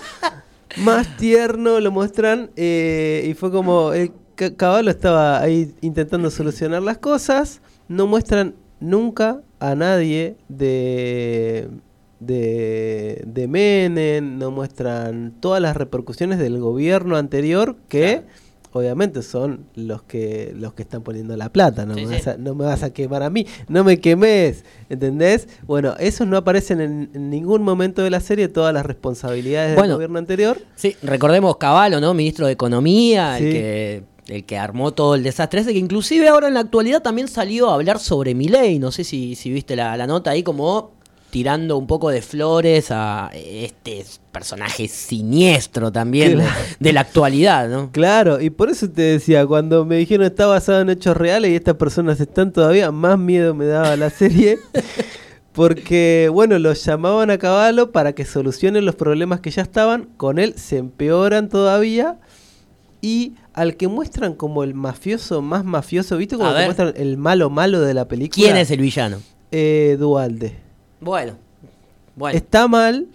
más tierno lo muestran, eh, y fue como, el Ca- Cavallo estaba ahí intentando solucionar las cosas. No muestran nunca a nadie de... De, de Menem, no muestran todas las repercusiones del gobierno anterior, que claro, obviamente son los que los que están poniendo la plata. No, Sí, me, sí. vas a, no me vas a quemar a mí, no me quemes, ¿entendés? Bueno, esos no aparecen en, en ningún momento de la serie, todas las responsabilidades del Bueno, gobierno anterior. Sí, recordemos Cavallo, ¿no? Ministro de Economía, Sí. el que el que armó todo el desastre ese, que inclusive ahora en la actualidad también salió a hablar sobre Milei. No sé si, si viste la, la nota ahí, como tirando un poco de flores a este personaje siniestro también de, Claro. de la actualidad, ¿no? Claro, y por eso te decía, cuando me dijeron está basado en hechos reales y estas personas están todavía, más miedo me daba la serie. Porque, bueno, los llamaban a Cavallo para que solucionen los problemas que ya estaban. Con él se empeoran todavía. Y al que muestran como el mafioso más mafioso, ¿viste? Como A te ver. muestran el malo malo de la película. ¿Quién es el villano? Eh, Duhalde. Bueno, bueno. Está mal,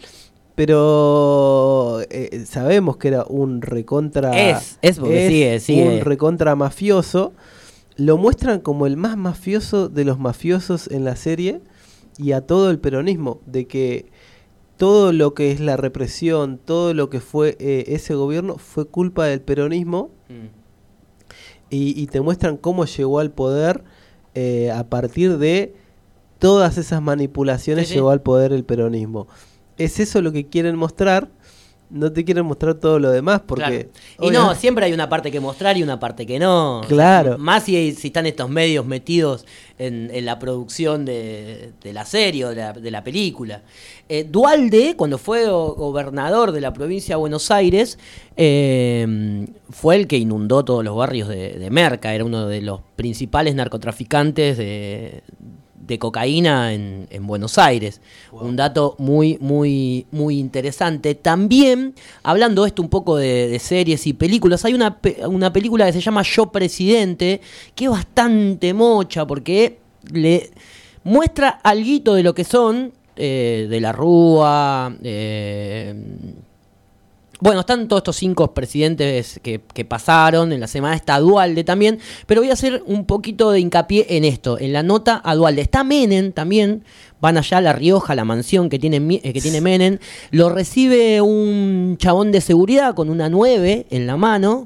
pero eh, sabemos que era un recontra... Es, es porque sigue, sigue. un recontra mafioso. Lo muestran como el más mafioso de los mafiosos en la serie, y a todo el peronismo, de que todo lo que es la represión, todo lo que fue eh, ese gobierno fue culpa del peronismo. Mm. Y, y te muestran cómo llegó al poder eh, a partir de todas esas manipulaciones. Sí, sí. Llegó al poder el peronismo. Es eso lo que quieren mostrar, no te quieren mostrar todo lo demás porque... Claro. Y obvio, no, siempre hay una parte que mostrar y una parte que no. Claro. Más si, si están estos medios metidos en, en la producción de, de la serie o de la, de la película. Eh, Duhalde, cuando fue go- gobernador de la provincia de Buenos Aires, eh, fue el que inundó todos los barrios de, de Merca. Era uno de los principales narcotraficantes de... de cocaína en, en Buenos Aires. Wow. Un dato muy, muy, muy interesante. También, hablando esto un poco de, de series y películas, hay una, pe- una película que se llama Yo Presidente, que es bastante mocha, porque le muestra alguito de lo que son eh, de la Rúa, eh, bueno, están todos estos cinco presidentes que, que pasaron, en la semana está Duhalde también, pero voy a hacer un poquito de hincapié en esto, en la nota a Duhalde. Está Menem también, van allá a La Rioja, la mansión que tiene, eh, que tiene Menem, lo recibe un chabón de seguridad con una nueve en la mano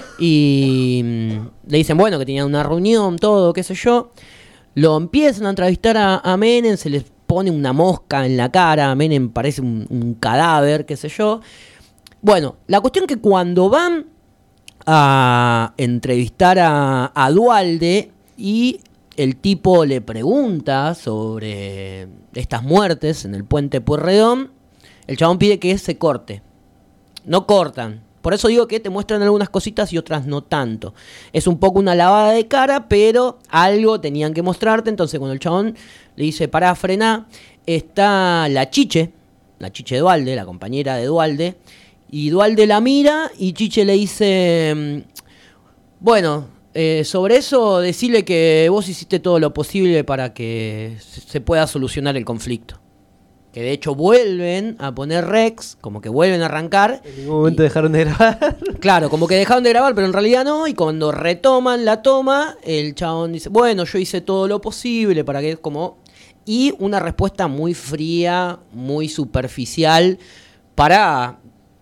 y mm, le dicen, bueno, que tenían una reunión, todo, qué sé yo. Lo empiezan a entrevistar a, a Menem, se les pone una mosca en la cara, Menem parece un, un cadáver, qué sé yo. Bueno, la cuestión que cuando van a entrevistar a, a Duhalde y el tipo le pregunta sobre estas muertes en el puente Pueyrredón, el chabón pide que se corte. No cortan. Por eso digo que te muestran algunas cositas y otras no tanto. Es un poco una lavada de cara, pero algo tenían que mostrarte. Entonces cuando el chabón le dice, pará, frená, está la Chiche, la Chiche Duhalde, la compañera de Duhalde, y Duhalde la mira y Chiche le dice, bueno, eh, sobre eso decirle que vos hiciste todo lo posible para que se pueda solucionar el conflicto. Que de hecho vuelven a poner Rex, como que vuelven a arrancar. En ningún momento y, dejaron de grabar. Claro, como que dejaron de grabar, pero en realidad no. Y cuando retoman la toma, el chabón dice, bueno, yo hice todo lo posible para que como... Y una respuesta muy fría, muy superficial para...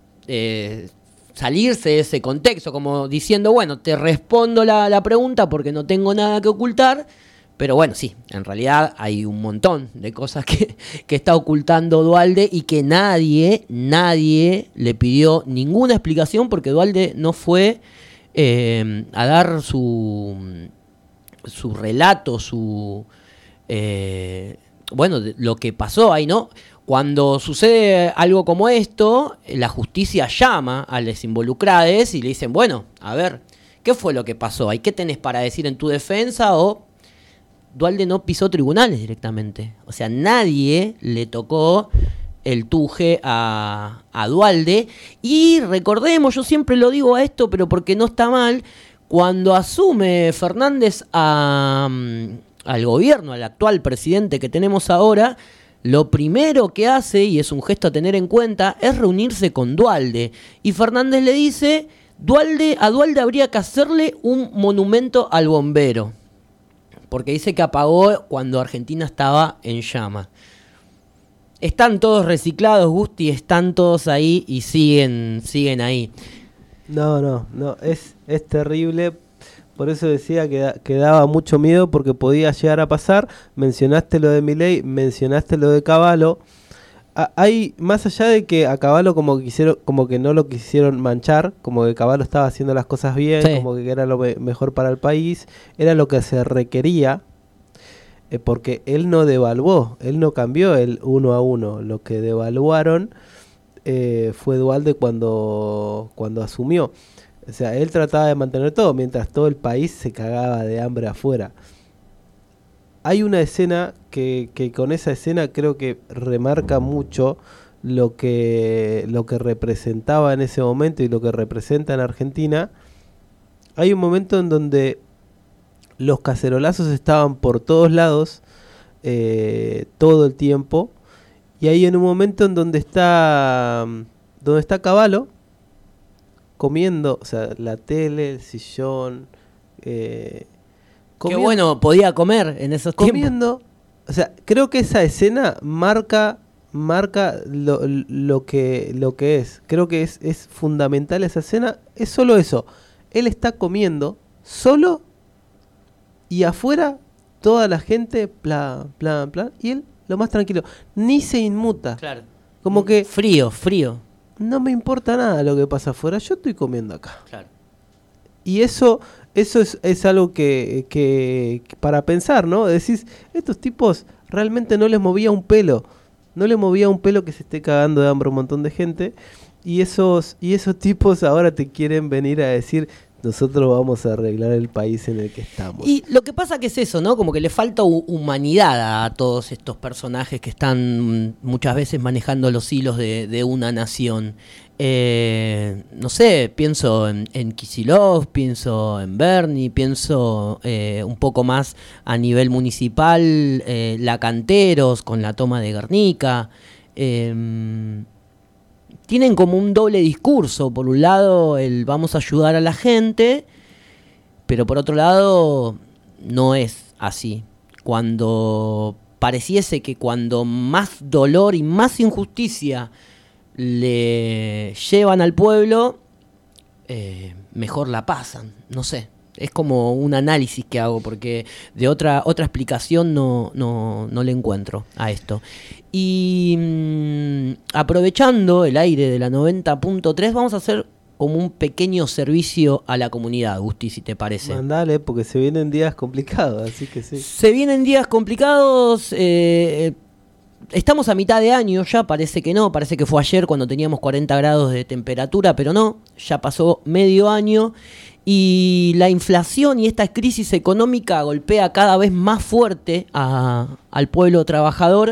Eh, salirse de ese contexto, como diciendo, bueno, te respondo la, la pregunta porque no tengo nada que ocultar, pero bueno, sí, en realidad hay un montón de cosas que, que está ocultando Duhalde y que nadie, nadie le pidió ninguna explicación porque Duhalde no fue eh, a dar su, su relato, su... Eh, bueno, lo que pasó ahí, ¿no? Cuando sucede algo como esto, la justicia llama a los involucrados y le dicen, bueno, a ver, ¿qué fue lo que pasó? ¿Hay qué tenés para decir en tu defensa? O Duhalde no pisó tribunales directamente. O sea, nadie le tocó el tuje a, a Duhalde. Y recordemos, yo siempre lo digo a esto, pero porque no está mal, cuando asume Fernández a, al gobierno, al actual presidente que tenemos ahora, lo primero que hace, y es un gesto a tener en cuenta, es reunirse con Duhalde. Y Fernández le dice, Duhalde, a Duhalde habría que hacerle un monumento al bombero. Porque dice que apagó cuando Argentina estaba en llamas. Están todos reciclados, Gusti, están todos ahí y siguen, siguen ahí. No, no, no, es, es terrible. Por eso decía que, da, que daba mucho miedo porque podía llegar a pasar. Mencionaste lo de Milei, mencionaste lo de Cavallo. A, hay, más allá de que a Cavallo como que, quisieron, como que no lo quisieron manchar, como que Cavallo estaba haciendo las cosas bien, sí, como que era lo me, mejor para el país, era lo que se requería, eh, porque él no devaluó, él no cambió el uno a uno. Lo que devaluaron eh, fue Duhalde cuando, cuando asumió. O sea, él trataba de mantener todo, mientras todo el país se cagaba de hambre afuera. Hay una escena que, que con esa escena creo que remarca mucho lo que, lo que representaba en ese momento y lo que representa en Argentina. Hay un momento en donde los cacerolazos estaban por todos lados, eh, todo el tiempo. Y hay en un momento en donde está, donde está Cavallo, comiendo, o sea, la tele, el sillón, eh, comiendo, qué bueno, podía comer en esos comiendo, tiempos. O sea, creo que esa escena marca marca lo, lo que lo que es. Creo que es, es fundamental esa escena. Es solo eso. Él está comiendo solo y afuera toda la gente, plan, plan, plan, y él lo más tranquilo. Ni se inmuta. Claro. Como que frío, frío. no me importa nada lo que pasa afuera, yo estoy comiendo acá. Claro. Y eso, eso es, es algo que, que, que para pensar, ¿no? Decís, estos tipos realmente no les movía un pelo, no les movía un pelo que se esté cagando de hambre un montón de gente, y esos, y esos tipos ahora te quieren venir a decir, nosotros vamos a arreglar el país en el que estamos. Y lo que pasa que es eso, ¿no? Como que le falta hu- humanidad a todos estos personajes que están muchas veces manejando los hilos de, de una nación. Eh, no sé, pienso en, en Kicillof, pienso en Bernie, pienso eh, un poco más a nivel municipal, eh, Lacanteros con la toma de Guernica. Eh, tienen como un doble discurso. Por un lado, el vamos a ayudar a la gente, pero por otro lado, no es así. Cuando pareciese que cuando más dolor y más injusticia le llevan al pueblo, eh, mejor la pasan. No sé. Es como un análisis que hago, porque de otra otra explicación no, no, no le encuentro a esto. Y mmm, aprovechando el aire de la noventa punto tres, vamos a hacer como un pequeño servicio a la comunidad, Gusti, si te parece. Mandale, porque se vienen días complicados, así que sí. Se vienen días complicados. Eh, estamos a mitad de año ya, parece que no. Parece que fue ayer cuando teníamos cuarenta grados de temperatura, pero no. Ya pasó medio año. Y la inflación y esta crisis económica golpea cada vez más fuerte a, al pueblo trabajador.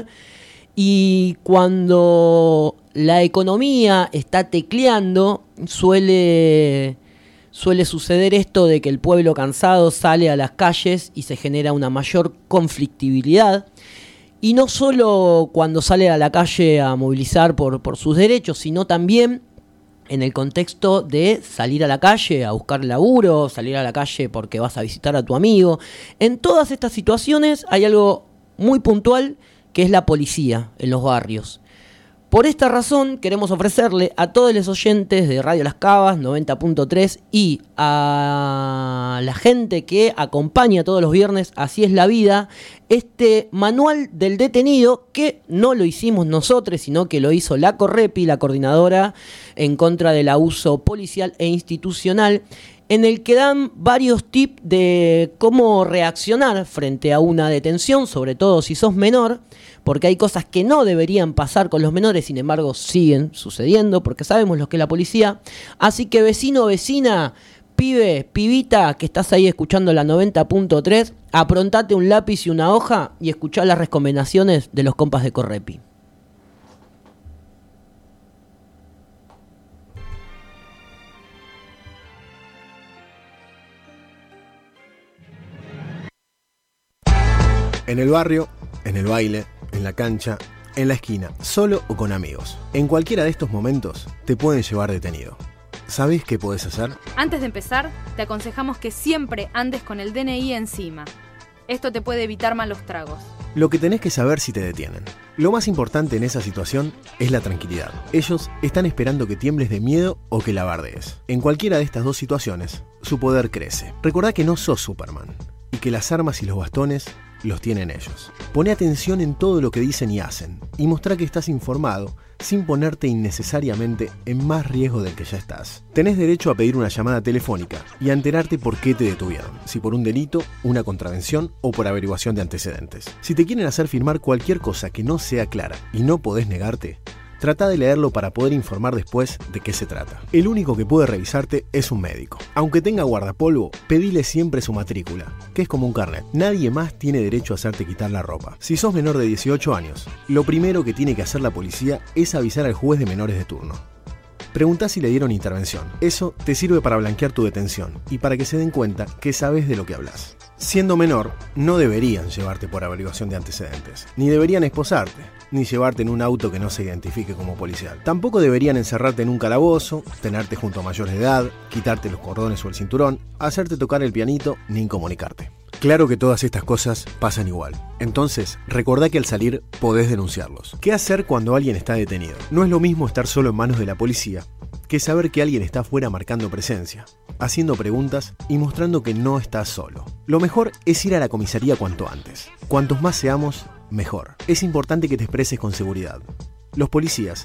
Y cuando la economía está tecleando, suele, suele suceder esto de que el pueblo cansado sale a las calles y se genera una mayor conflictividad. Y no solo cuando sale a la calle a movilizar por, por sus derechos, sino también en el contexto de salir a la calle a buscar laburo, salir a la calle porque vas a visitar a tu amigo. En todas estas situaciones hay algo muy puntual, que es la policía en los barrios. Por esta razón queremos ofrecerle a todos los oyentes de Radio Las Cavas noventa punto tres y a la gente que acompaña todos los viernes Así es la vida, este manual del detenido, que no lo hicimos nosotros, sino que lo hizo la Correpi, la coordinadora en contra del abuso policial e institucional, en el que dan varios tips de cómo reaccionar frente a una detención, sobre todo si sos menor, porque hay cosas que no deberían pasar con los menores, sin embargo siguen sucediendo, porque sabemos lo que es la policía. Así que vecino, vecina, pibe, pibita, que estás ahí escuchando la noventa punto tres, aprontate un lápiz y una hoja y escuchá las recomendaciones de los compas de Correpi. En el barrio, en el baile, en la cancha, en la esquina, solo o con amigos. En cualquiera de estos momentos te pueden llevar detenido. ¿Sabés qué podés hacer? Antes de empezar, te aconsejamos que siempre andes con el D N I encima. Esto te puede evitar malos tragos. Lo que tenés que saber si te detienen. Lo más importante en esa situación es la tranquilidad. Ellos están esperando que tiembles de miedo o que la bardees. En cualquiera de estas dos situaciones, su poder crece. Recordá que no sos Superman y que las armas y los bastones los tienen ellos. Poné atención en todo lo que dicen y hacen y mostrá que estás informado sin ponerte innecesariamente en más riesgo del que ya estás. Tenés derecho a pedir una llamada telefónica y a enterarte por qué te detuvieron, si por un delito, una contravención o por averiguación de antecedentes. Si te quieren hacer firmar cualquier cosa que no sea clara y no podés negarte, trata de leerlo para poder informar después de qué se trata. El único que puede revisarte es un médico. Aunque tenga guardapolvo, pedile siempre su matrícula, que es como un carnet. Nadie más tiene derecho a hacerte quitar la ropa. Si sos menor de dieciocho años, lo primero que tiene que hacer la policía es avisar al juez de menores de turno. Preguntá si le dieron intervención. Eso te sirve para blanquear tu detención y para que se den cuenta que sabes de lo que hablas. Siendo menor, no deberían llevarte por averiguación de antecedentes, ni deberían esposarte, ni llevarte en un auto que no se identifique como policial. Tampoco deberían encerrarte en un calabozo, tenerte junto a mayores de edad, quitarte los cordones o el cinturón, hacerte tocar el pianito, ni incomunicarte. Claro que todas estas cosas pasan igual. Entonces, recordá que al salir podés denunciarlos. ¿Qué hacer cuando alguien está detenido? No es lo mismo estar solo en manos de la policía que saber que alguien está afuera marcando presencia, haciendo preguntas y mostrando que no estás solo. Lo mejor es ir a la comisaría cuanto antes. Cuantos más seamos, mejor. Es importante que te expreses con seguridad. Los policías te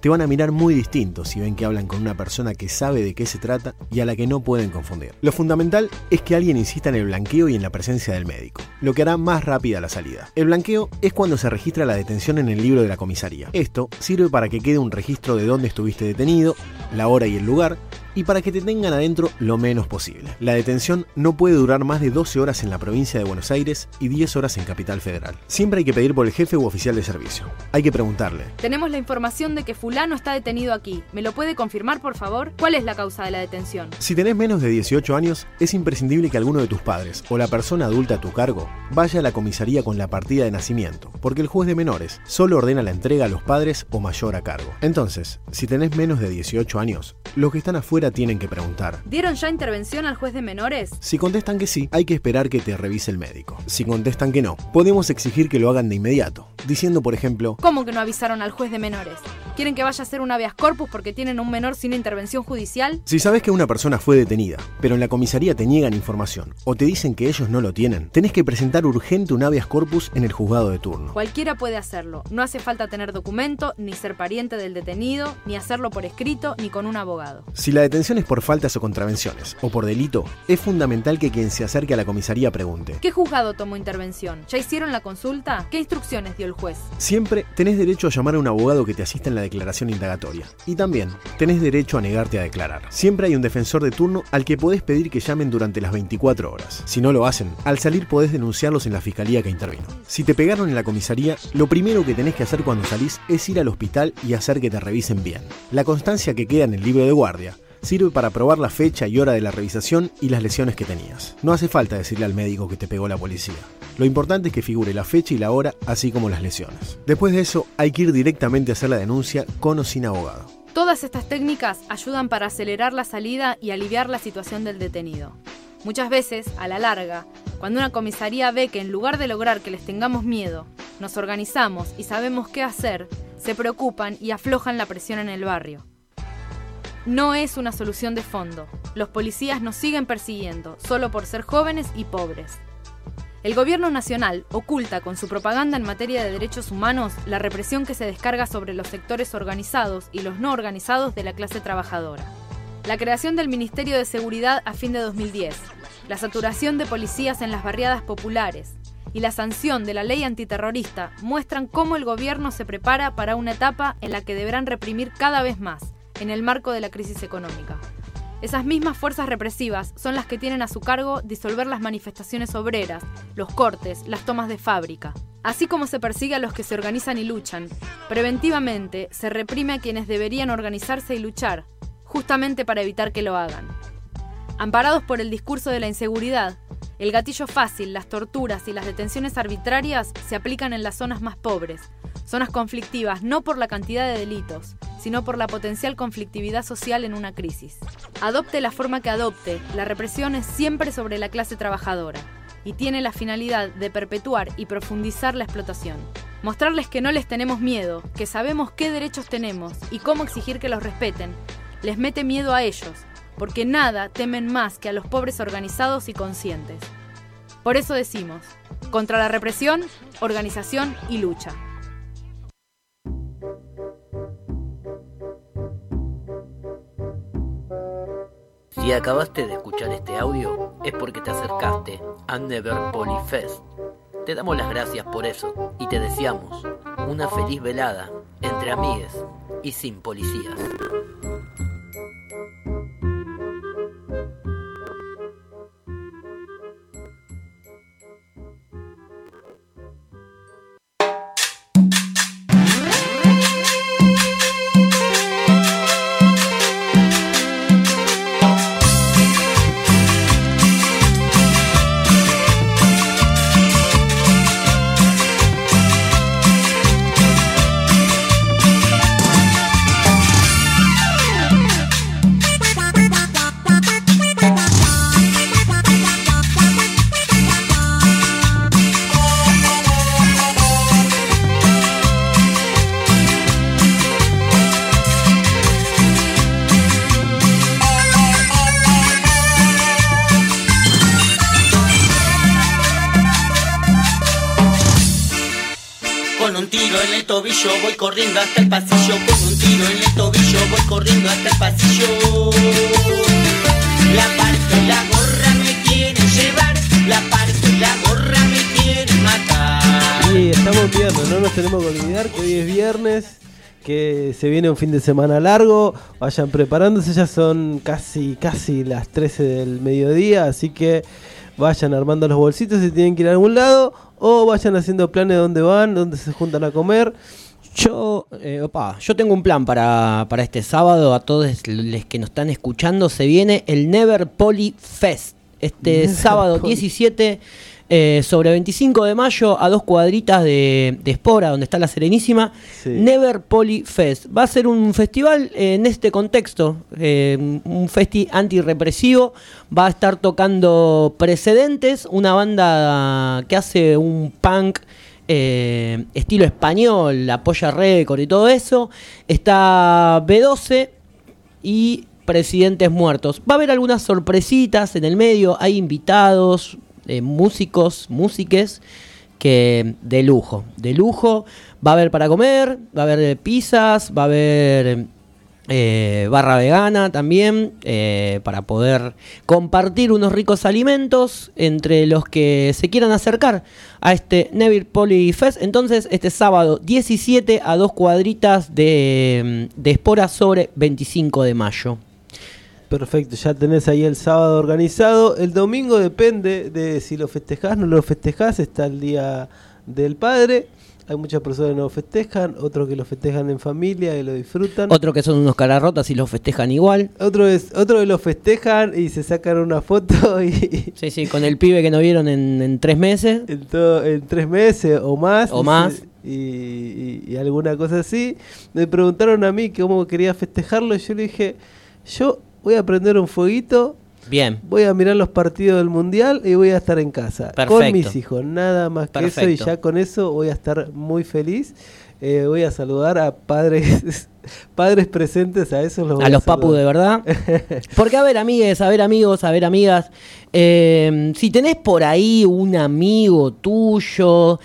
te van a mirar muy distinto si ven que hablan con una persona que sabe de qué se trata y a la que no pueden confundir. Lo fundamental es que alguien insista en el blanqueo y en la presencia del médico, lo que hará más rápida la salida. El blanqueo es cuando se registra la detención en el libro de la comisaría. Esto sirve para que quede un registro de dónde estuviste detenido, la hora y el lugar, y para que te tengan adentro lo menos posible. La detención no puede durar más de doce horas en la provincia de Buenos Aires y diez horas en Capital Federal. Siempre hay que pedir por el jefe u oficial de servicio. Hay que preguntarle: tenemos la información de que fulano está detenido aquí. ¿Me lo puede confirmar, por favor? ¿Cuál es la causa de la detención? Si tenés menos de dieciocho años, es imprescindible que alguno de tus padres o la persona adulta a tu cargo vaya a la comisaría con la partida de nacimiento, porque el juez de menores solo ordena la entrega a los padres o mayor a cargo. Entonces, si tenés menos de dieciocho años, los que están afuera tienen que preguntar: ¿dieron ya intervención al juez de menores? Si contestan que sí, hay que esperar que te revise el médico. Si contestan que no, podemos exigir que lo hagan de inmediato, diciendo, por ejemplo: ¿cómo que no avisaron al juez de menores? ¿Quieren que vaya a hacer un habeas corpus porque tienen un menor sin intervención judicial? Si sabes que una persona fue detenida, pero en la comisaría te niegan información o te dicen que ellos no lo tienen, tenés que presentar urgente un habeas corpus en el juzgado de turno. Cualquiera puede hacerlo. No hace falta tener documento, ni ser pariente del detenido, ni hacerlo por escrito, ni con un abogado. Si la detención es por faltas o contravenciones, o por delito, es fundamental que quien se acerque a la comisaría pregunte: ¿qué juzgado tomó intervención? ¿Ya hicieron la consulta? ¿Qué instrucciones dio el juez? Siempre tenés derecho a llamar a un abogado que te asista en la declaración indagatoria. Y también tenés derecho a negarte a declarar. Siempre hay un defensor de turno al que podés pedir que llamen durante las veinticuatro horas. Si no lo hacen, al salir podés denunciarlos en la fiscalía que intervino. Si te pegaron en la comisaría, lo primero que tenés que hacer cuando salís es ir al hospital y hacer que te revisen bien. La constancia que queda en el libro de guardia sirve para probar la fecha y hora de la revisación y las lesiones que tenías. No hace falta decirle al médico que te pegó la policía. Lo importante es que figure la fecha y la hora, así como las lesiones. Después de eso, hay que ir directamente a hacer la denuncia con o sin abogado. Todas estas técnicas ayudan para acelerar la salida y aliviar la situación del detenido. Muchas veces, a la larga, cuando una comisaría ve que en lugar de lograr que les tengamos miedo, nos organizamos y sabemos qué hacer, se preocupan y aflojan la presión en el barrio. No es una solución de fondo. Los policías nos siguen persiguiendo, solo por ser jóvenes y pobres. El gobierno nacional oculta con su propaganda en materia de derechos humanos la represión que se descarga sobre los sectores organizados y los no organizados de la clase trabajadora. La creación del Ministerio de Seguridad a fin de dos mil diez, la saturación de policías en las barriadas populares y la sanción de la ley antiterrorista muestran cómo el gobierno se prepara para una etapa en la que deberán reprimir cada vez más, en el marco de la crisis económica. Esas mismas fuerzas represivas son las que tienen a su cargo disolver las manifestaciones obreras, los cortes, las tomas de fábrica. Así como se persigue a los que se organizan y luchan, preventivamente se reprime a quienes deberían organizarse y luchar, justamente para evitar que lo hagan. Amparados por el discurso de la inseguridad, el gatillo fácil, las torturas y las detenciones arbitrarias se aplican en las zonas más pobres, zonas conflictivas no por la cantidad de delitos, sino por la potencial conflictividad social en una crisis. Adopte la forma que adopte, la represión es siempre sobre la clase trabajadora y tiene la finalidad de perpetuar y profundizar la explotación. Mostrarles que no les tenemos miedo, que sabemos qué derechos tenemos y cómo exigir que los respeten, les mete miedo a ellos, porque nada temen más que a los pobres organizados y conscientes. Por eso decimos, contra la represión, organización y lucha. Si acabaste de escuchar este audio, es porque te acercaste a Never Polyfest. Te damos las gracias por eso y te deseamos una feliz velada entre amigues y sin policías. un tiro en el tobillo, voy corriendo hasta el pasillo. Con un tiro en el tobillo, voy corriendo hasta el pasillo. La parte y la gorra me quieren llevar, la parte y la gorra me quieren matar. Sí, estamos viendo, no nos tenemos que olvidar que hoy es viernes, que se viene un fin de semana largo, vayan preparándose, ya son casi, casi las trece del mediodía, así que vayan armando los bolsitos si tienen que ir a algún lado, o vayan haciendo planes de dónde van, dónde se juntan a comer. Yo, eh, opa, yo tengo un plan para, para este sábado. A todos los que nos están escuchando, se viene el Never Poly Fest. Este Never sábado Poly. diecisiete, eh, sobre veinticinco de mayo, a dos cuadritas de, de Espora, donde está la Serenísima. Sí. Never Poly Fest. Va a ser un festival eh, en este contexto, eh, un festi antirrepresivo. Va a estar tocando Precedentes, una banda que hace un punk Eh, estilo español, Apoya Record y todo eso. Está B doce y Presidentes Muertos. Va a haber algunas sorpresitas en el medio. Hay invitados, eh, músicos, músiques que de lujo, de lujo. Va a haber para comer, va a haber pizzas, va a haber Eh, barra vegana también, eh, para poder compartir unos ricos alimentos entre los que se quieran acercar a este Never Poly Fest. Entonces, este sábado diecisiete, a dos cuadritas de, de Espora, sobre veinticinco de mayo. Perfecto, ya tenés ahí el sábado organizado. El domingo depende de si lo festejás, no lo festejás. Está el Día del Padre. Hay muchas personas que no lo festejan, otros que lo festejan en familia y lo disfrutan. Otros que son unos cararrotas y lo festejan igual. Otros es, otro que lo festejan y se sacan una foto y... Sí, sí, con el pibe que no vieron en, en tres meses. En, todo, en tres meses o más. O más. Y, y, y alguna cosa así. Me preguntaron a mí cómo quería festejarlo y yo le dije, yo voy a prender un fueguito. Bien. Voy a mirar los partidos del Mundial y voy a estar en casa. Perfecto. Con mis hijos, nada más que Perfecto. eso, y ya con eso voy a estar muy feliz. Eh, voy a saludar a padres padres presentes, a esos los voy a, a los saludar. Papu de verdad. Porque a ver, amigues, a ver, amigos, a ver, amigas, eh, si tenés por ahí un amigo tuyo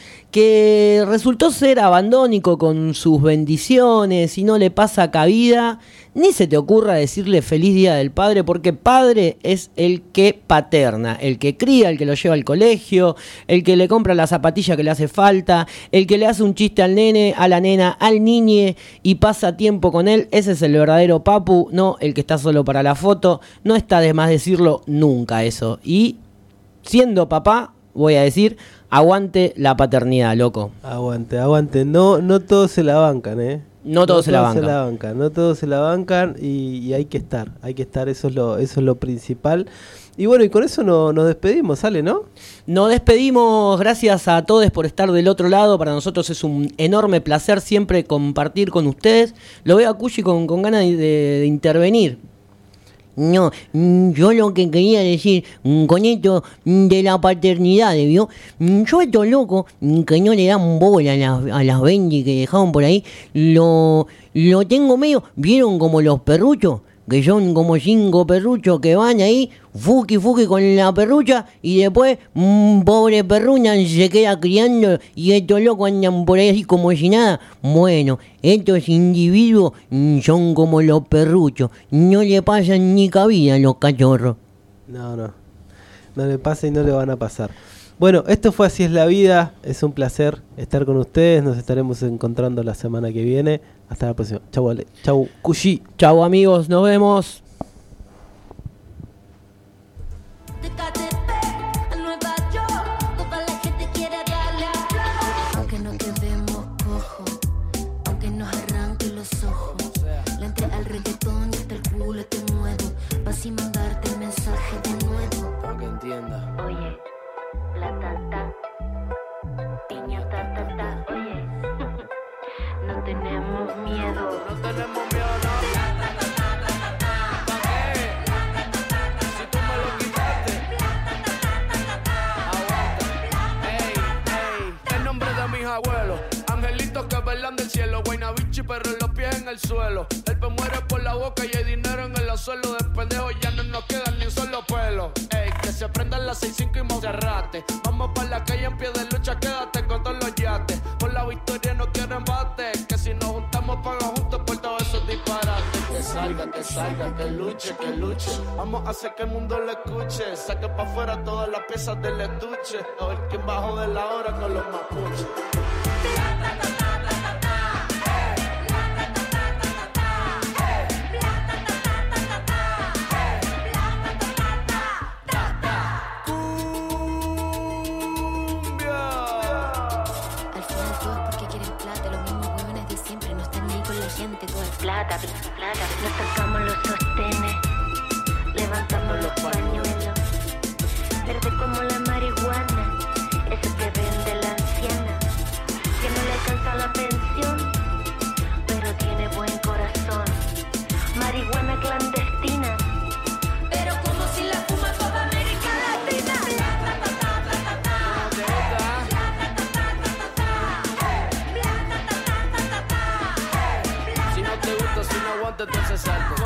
que resultó ser abandónico con sus bendiciones y no le pasa cabida, ni se te ocurra decirle feliz día del padre, porque padre es el que paterna, el que cría, el que lo lleva al colegio, el que le compra la zapatilla que le hace falta, el que le hace un chiste al nene, a la nena, al niñe y pasa tiempo con él. Ese es el verdadero papu, no el que está solo para la foto. No está de más decirlo nunca eso. Y siendo papá, voy a decir, aguante la paternidad, loco. Aguante, aguante. No, no todos se la bancan, ¿eh? No todos, no se, todos la bancan. se la bancan. No todos se la bancan y, y hay que estar. Hay que estar, eso es lo, eso es lo principal. Y bueno, y con eso no, nos despedimos, ¿sale, no? Nos despedimos, gracias a todos por estar del otro lado. Para nosotros es un enorme placer siempre compartir con ustedes. Lo veo a Cushi con, con ganas de, de intervenir. No, yo lo que quería decir con esto de la paternidad, ¿vio? Yo estos locos que no le dan bola a las, a las Benji que dejaron por ahí, lo, lo tengo medio, ¿vieron como los perruchos? Que son como cinco perruchos que van ahí, fuki fuki con la perrucha, y después, mmm, pobre perruña se queda criando y estos locos andan por ahí así como si nada. Bueno, estos individuos son como los perruchos, no le pasan ni cabida a los cachorros. No, no, no le pasa y no le van a pasar. Bueno, esto fue Así es la Vida, es un placer estar con ustedes, nos estaremos encontrando la semana que viene. Hasta la próxima. Chau, Ale. Chau, Cushi. Chau, amigos, nos vemos. Aunque no quedemos cojos, aunque nos arranque los ojos, le entré al reggaetón y hasta el culo te muevo, pa' así mandarte el mensaje de nuevo. Para que entienda. Oye, la tata, piña ta ta ta, oye, no tenemos miedo, no tenemos miedo, no. Si tú me lo quitaste, aguanta. Ey, ey, el nombre de mis abuelos, angelitos que velan del cielo, Guaynabichi, pero los pies en el suelo. El pe muere por la boca y hay dinero en el suelo. De pendejos ya no nos quedan ni un solo pelo. Ey, que se prendan las seis cinco y Monserrate. Vamos pa' la calle en pie de lucha, quédate con todos los yates. Por la victoria no queda vamos a pagar juntos por todos esos disparates. Que salga, que salga, que luche, que luche. Vamos a hacer que el mundo lo escuche. Saque pa' afuera todas las piezas del estuche. A ver quién bajó de la hora con los mapuches. Plata, plata, nos tocamos los sostenes, levantamos los pañuelos, verde como la marihuana, eso que vende la anciana, que no le alcanza la pensión, pero tiene buen corazón, marihuana clandestina, pero como si la fuma toda América Latina. Si no te gusta, si no aguanta, entonces salte.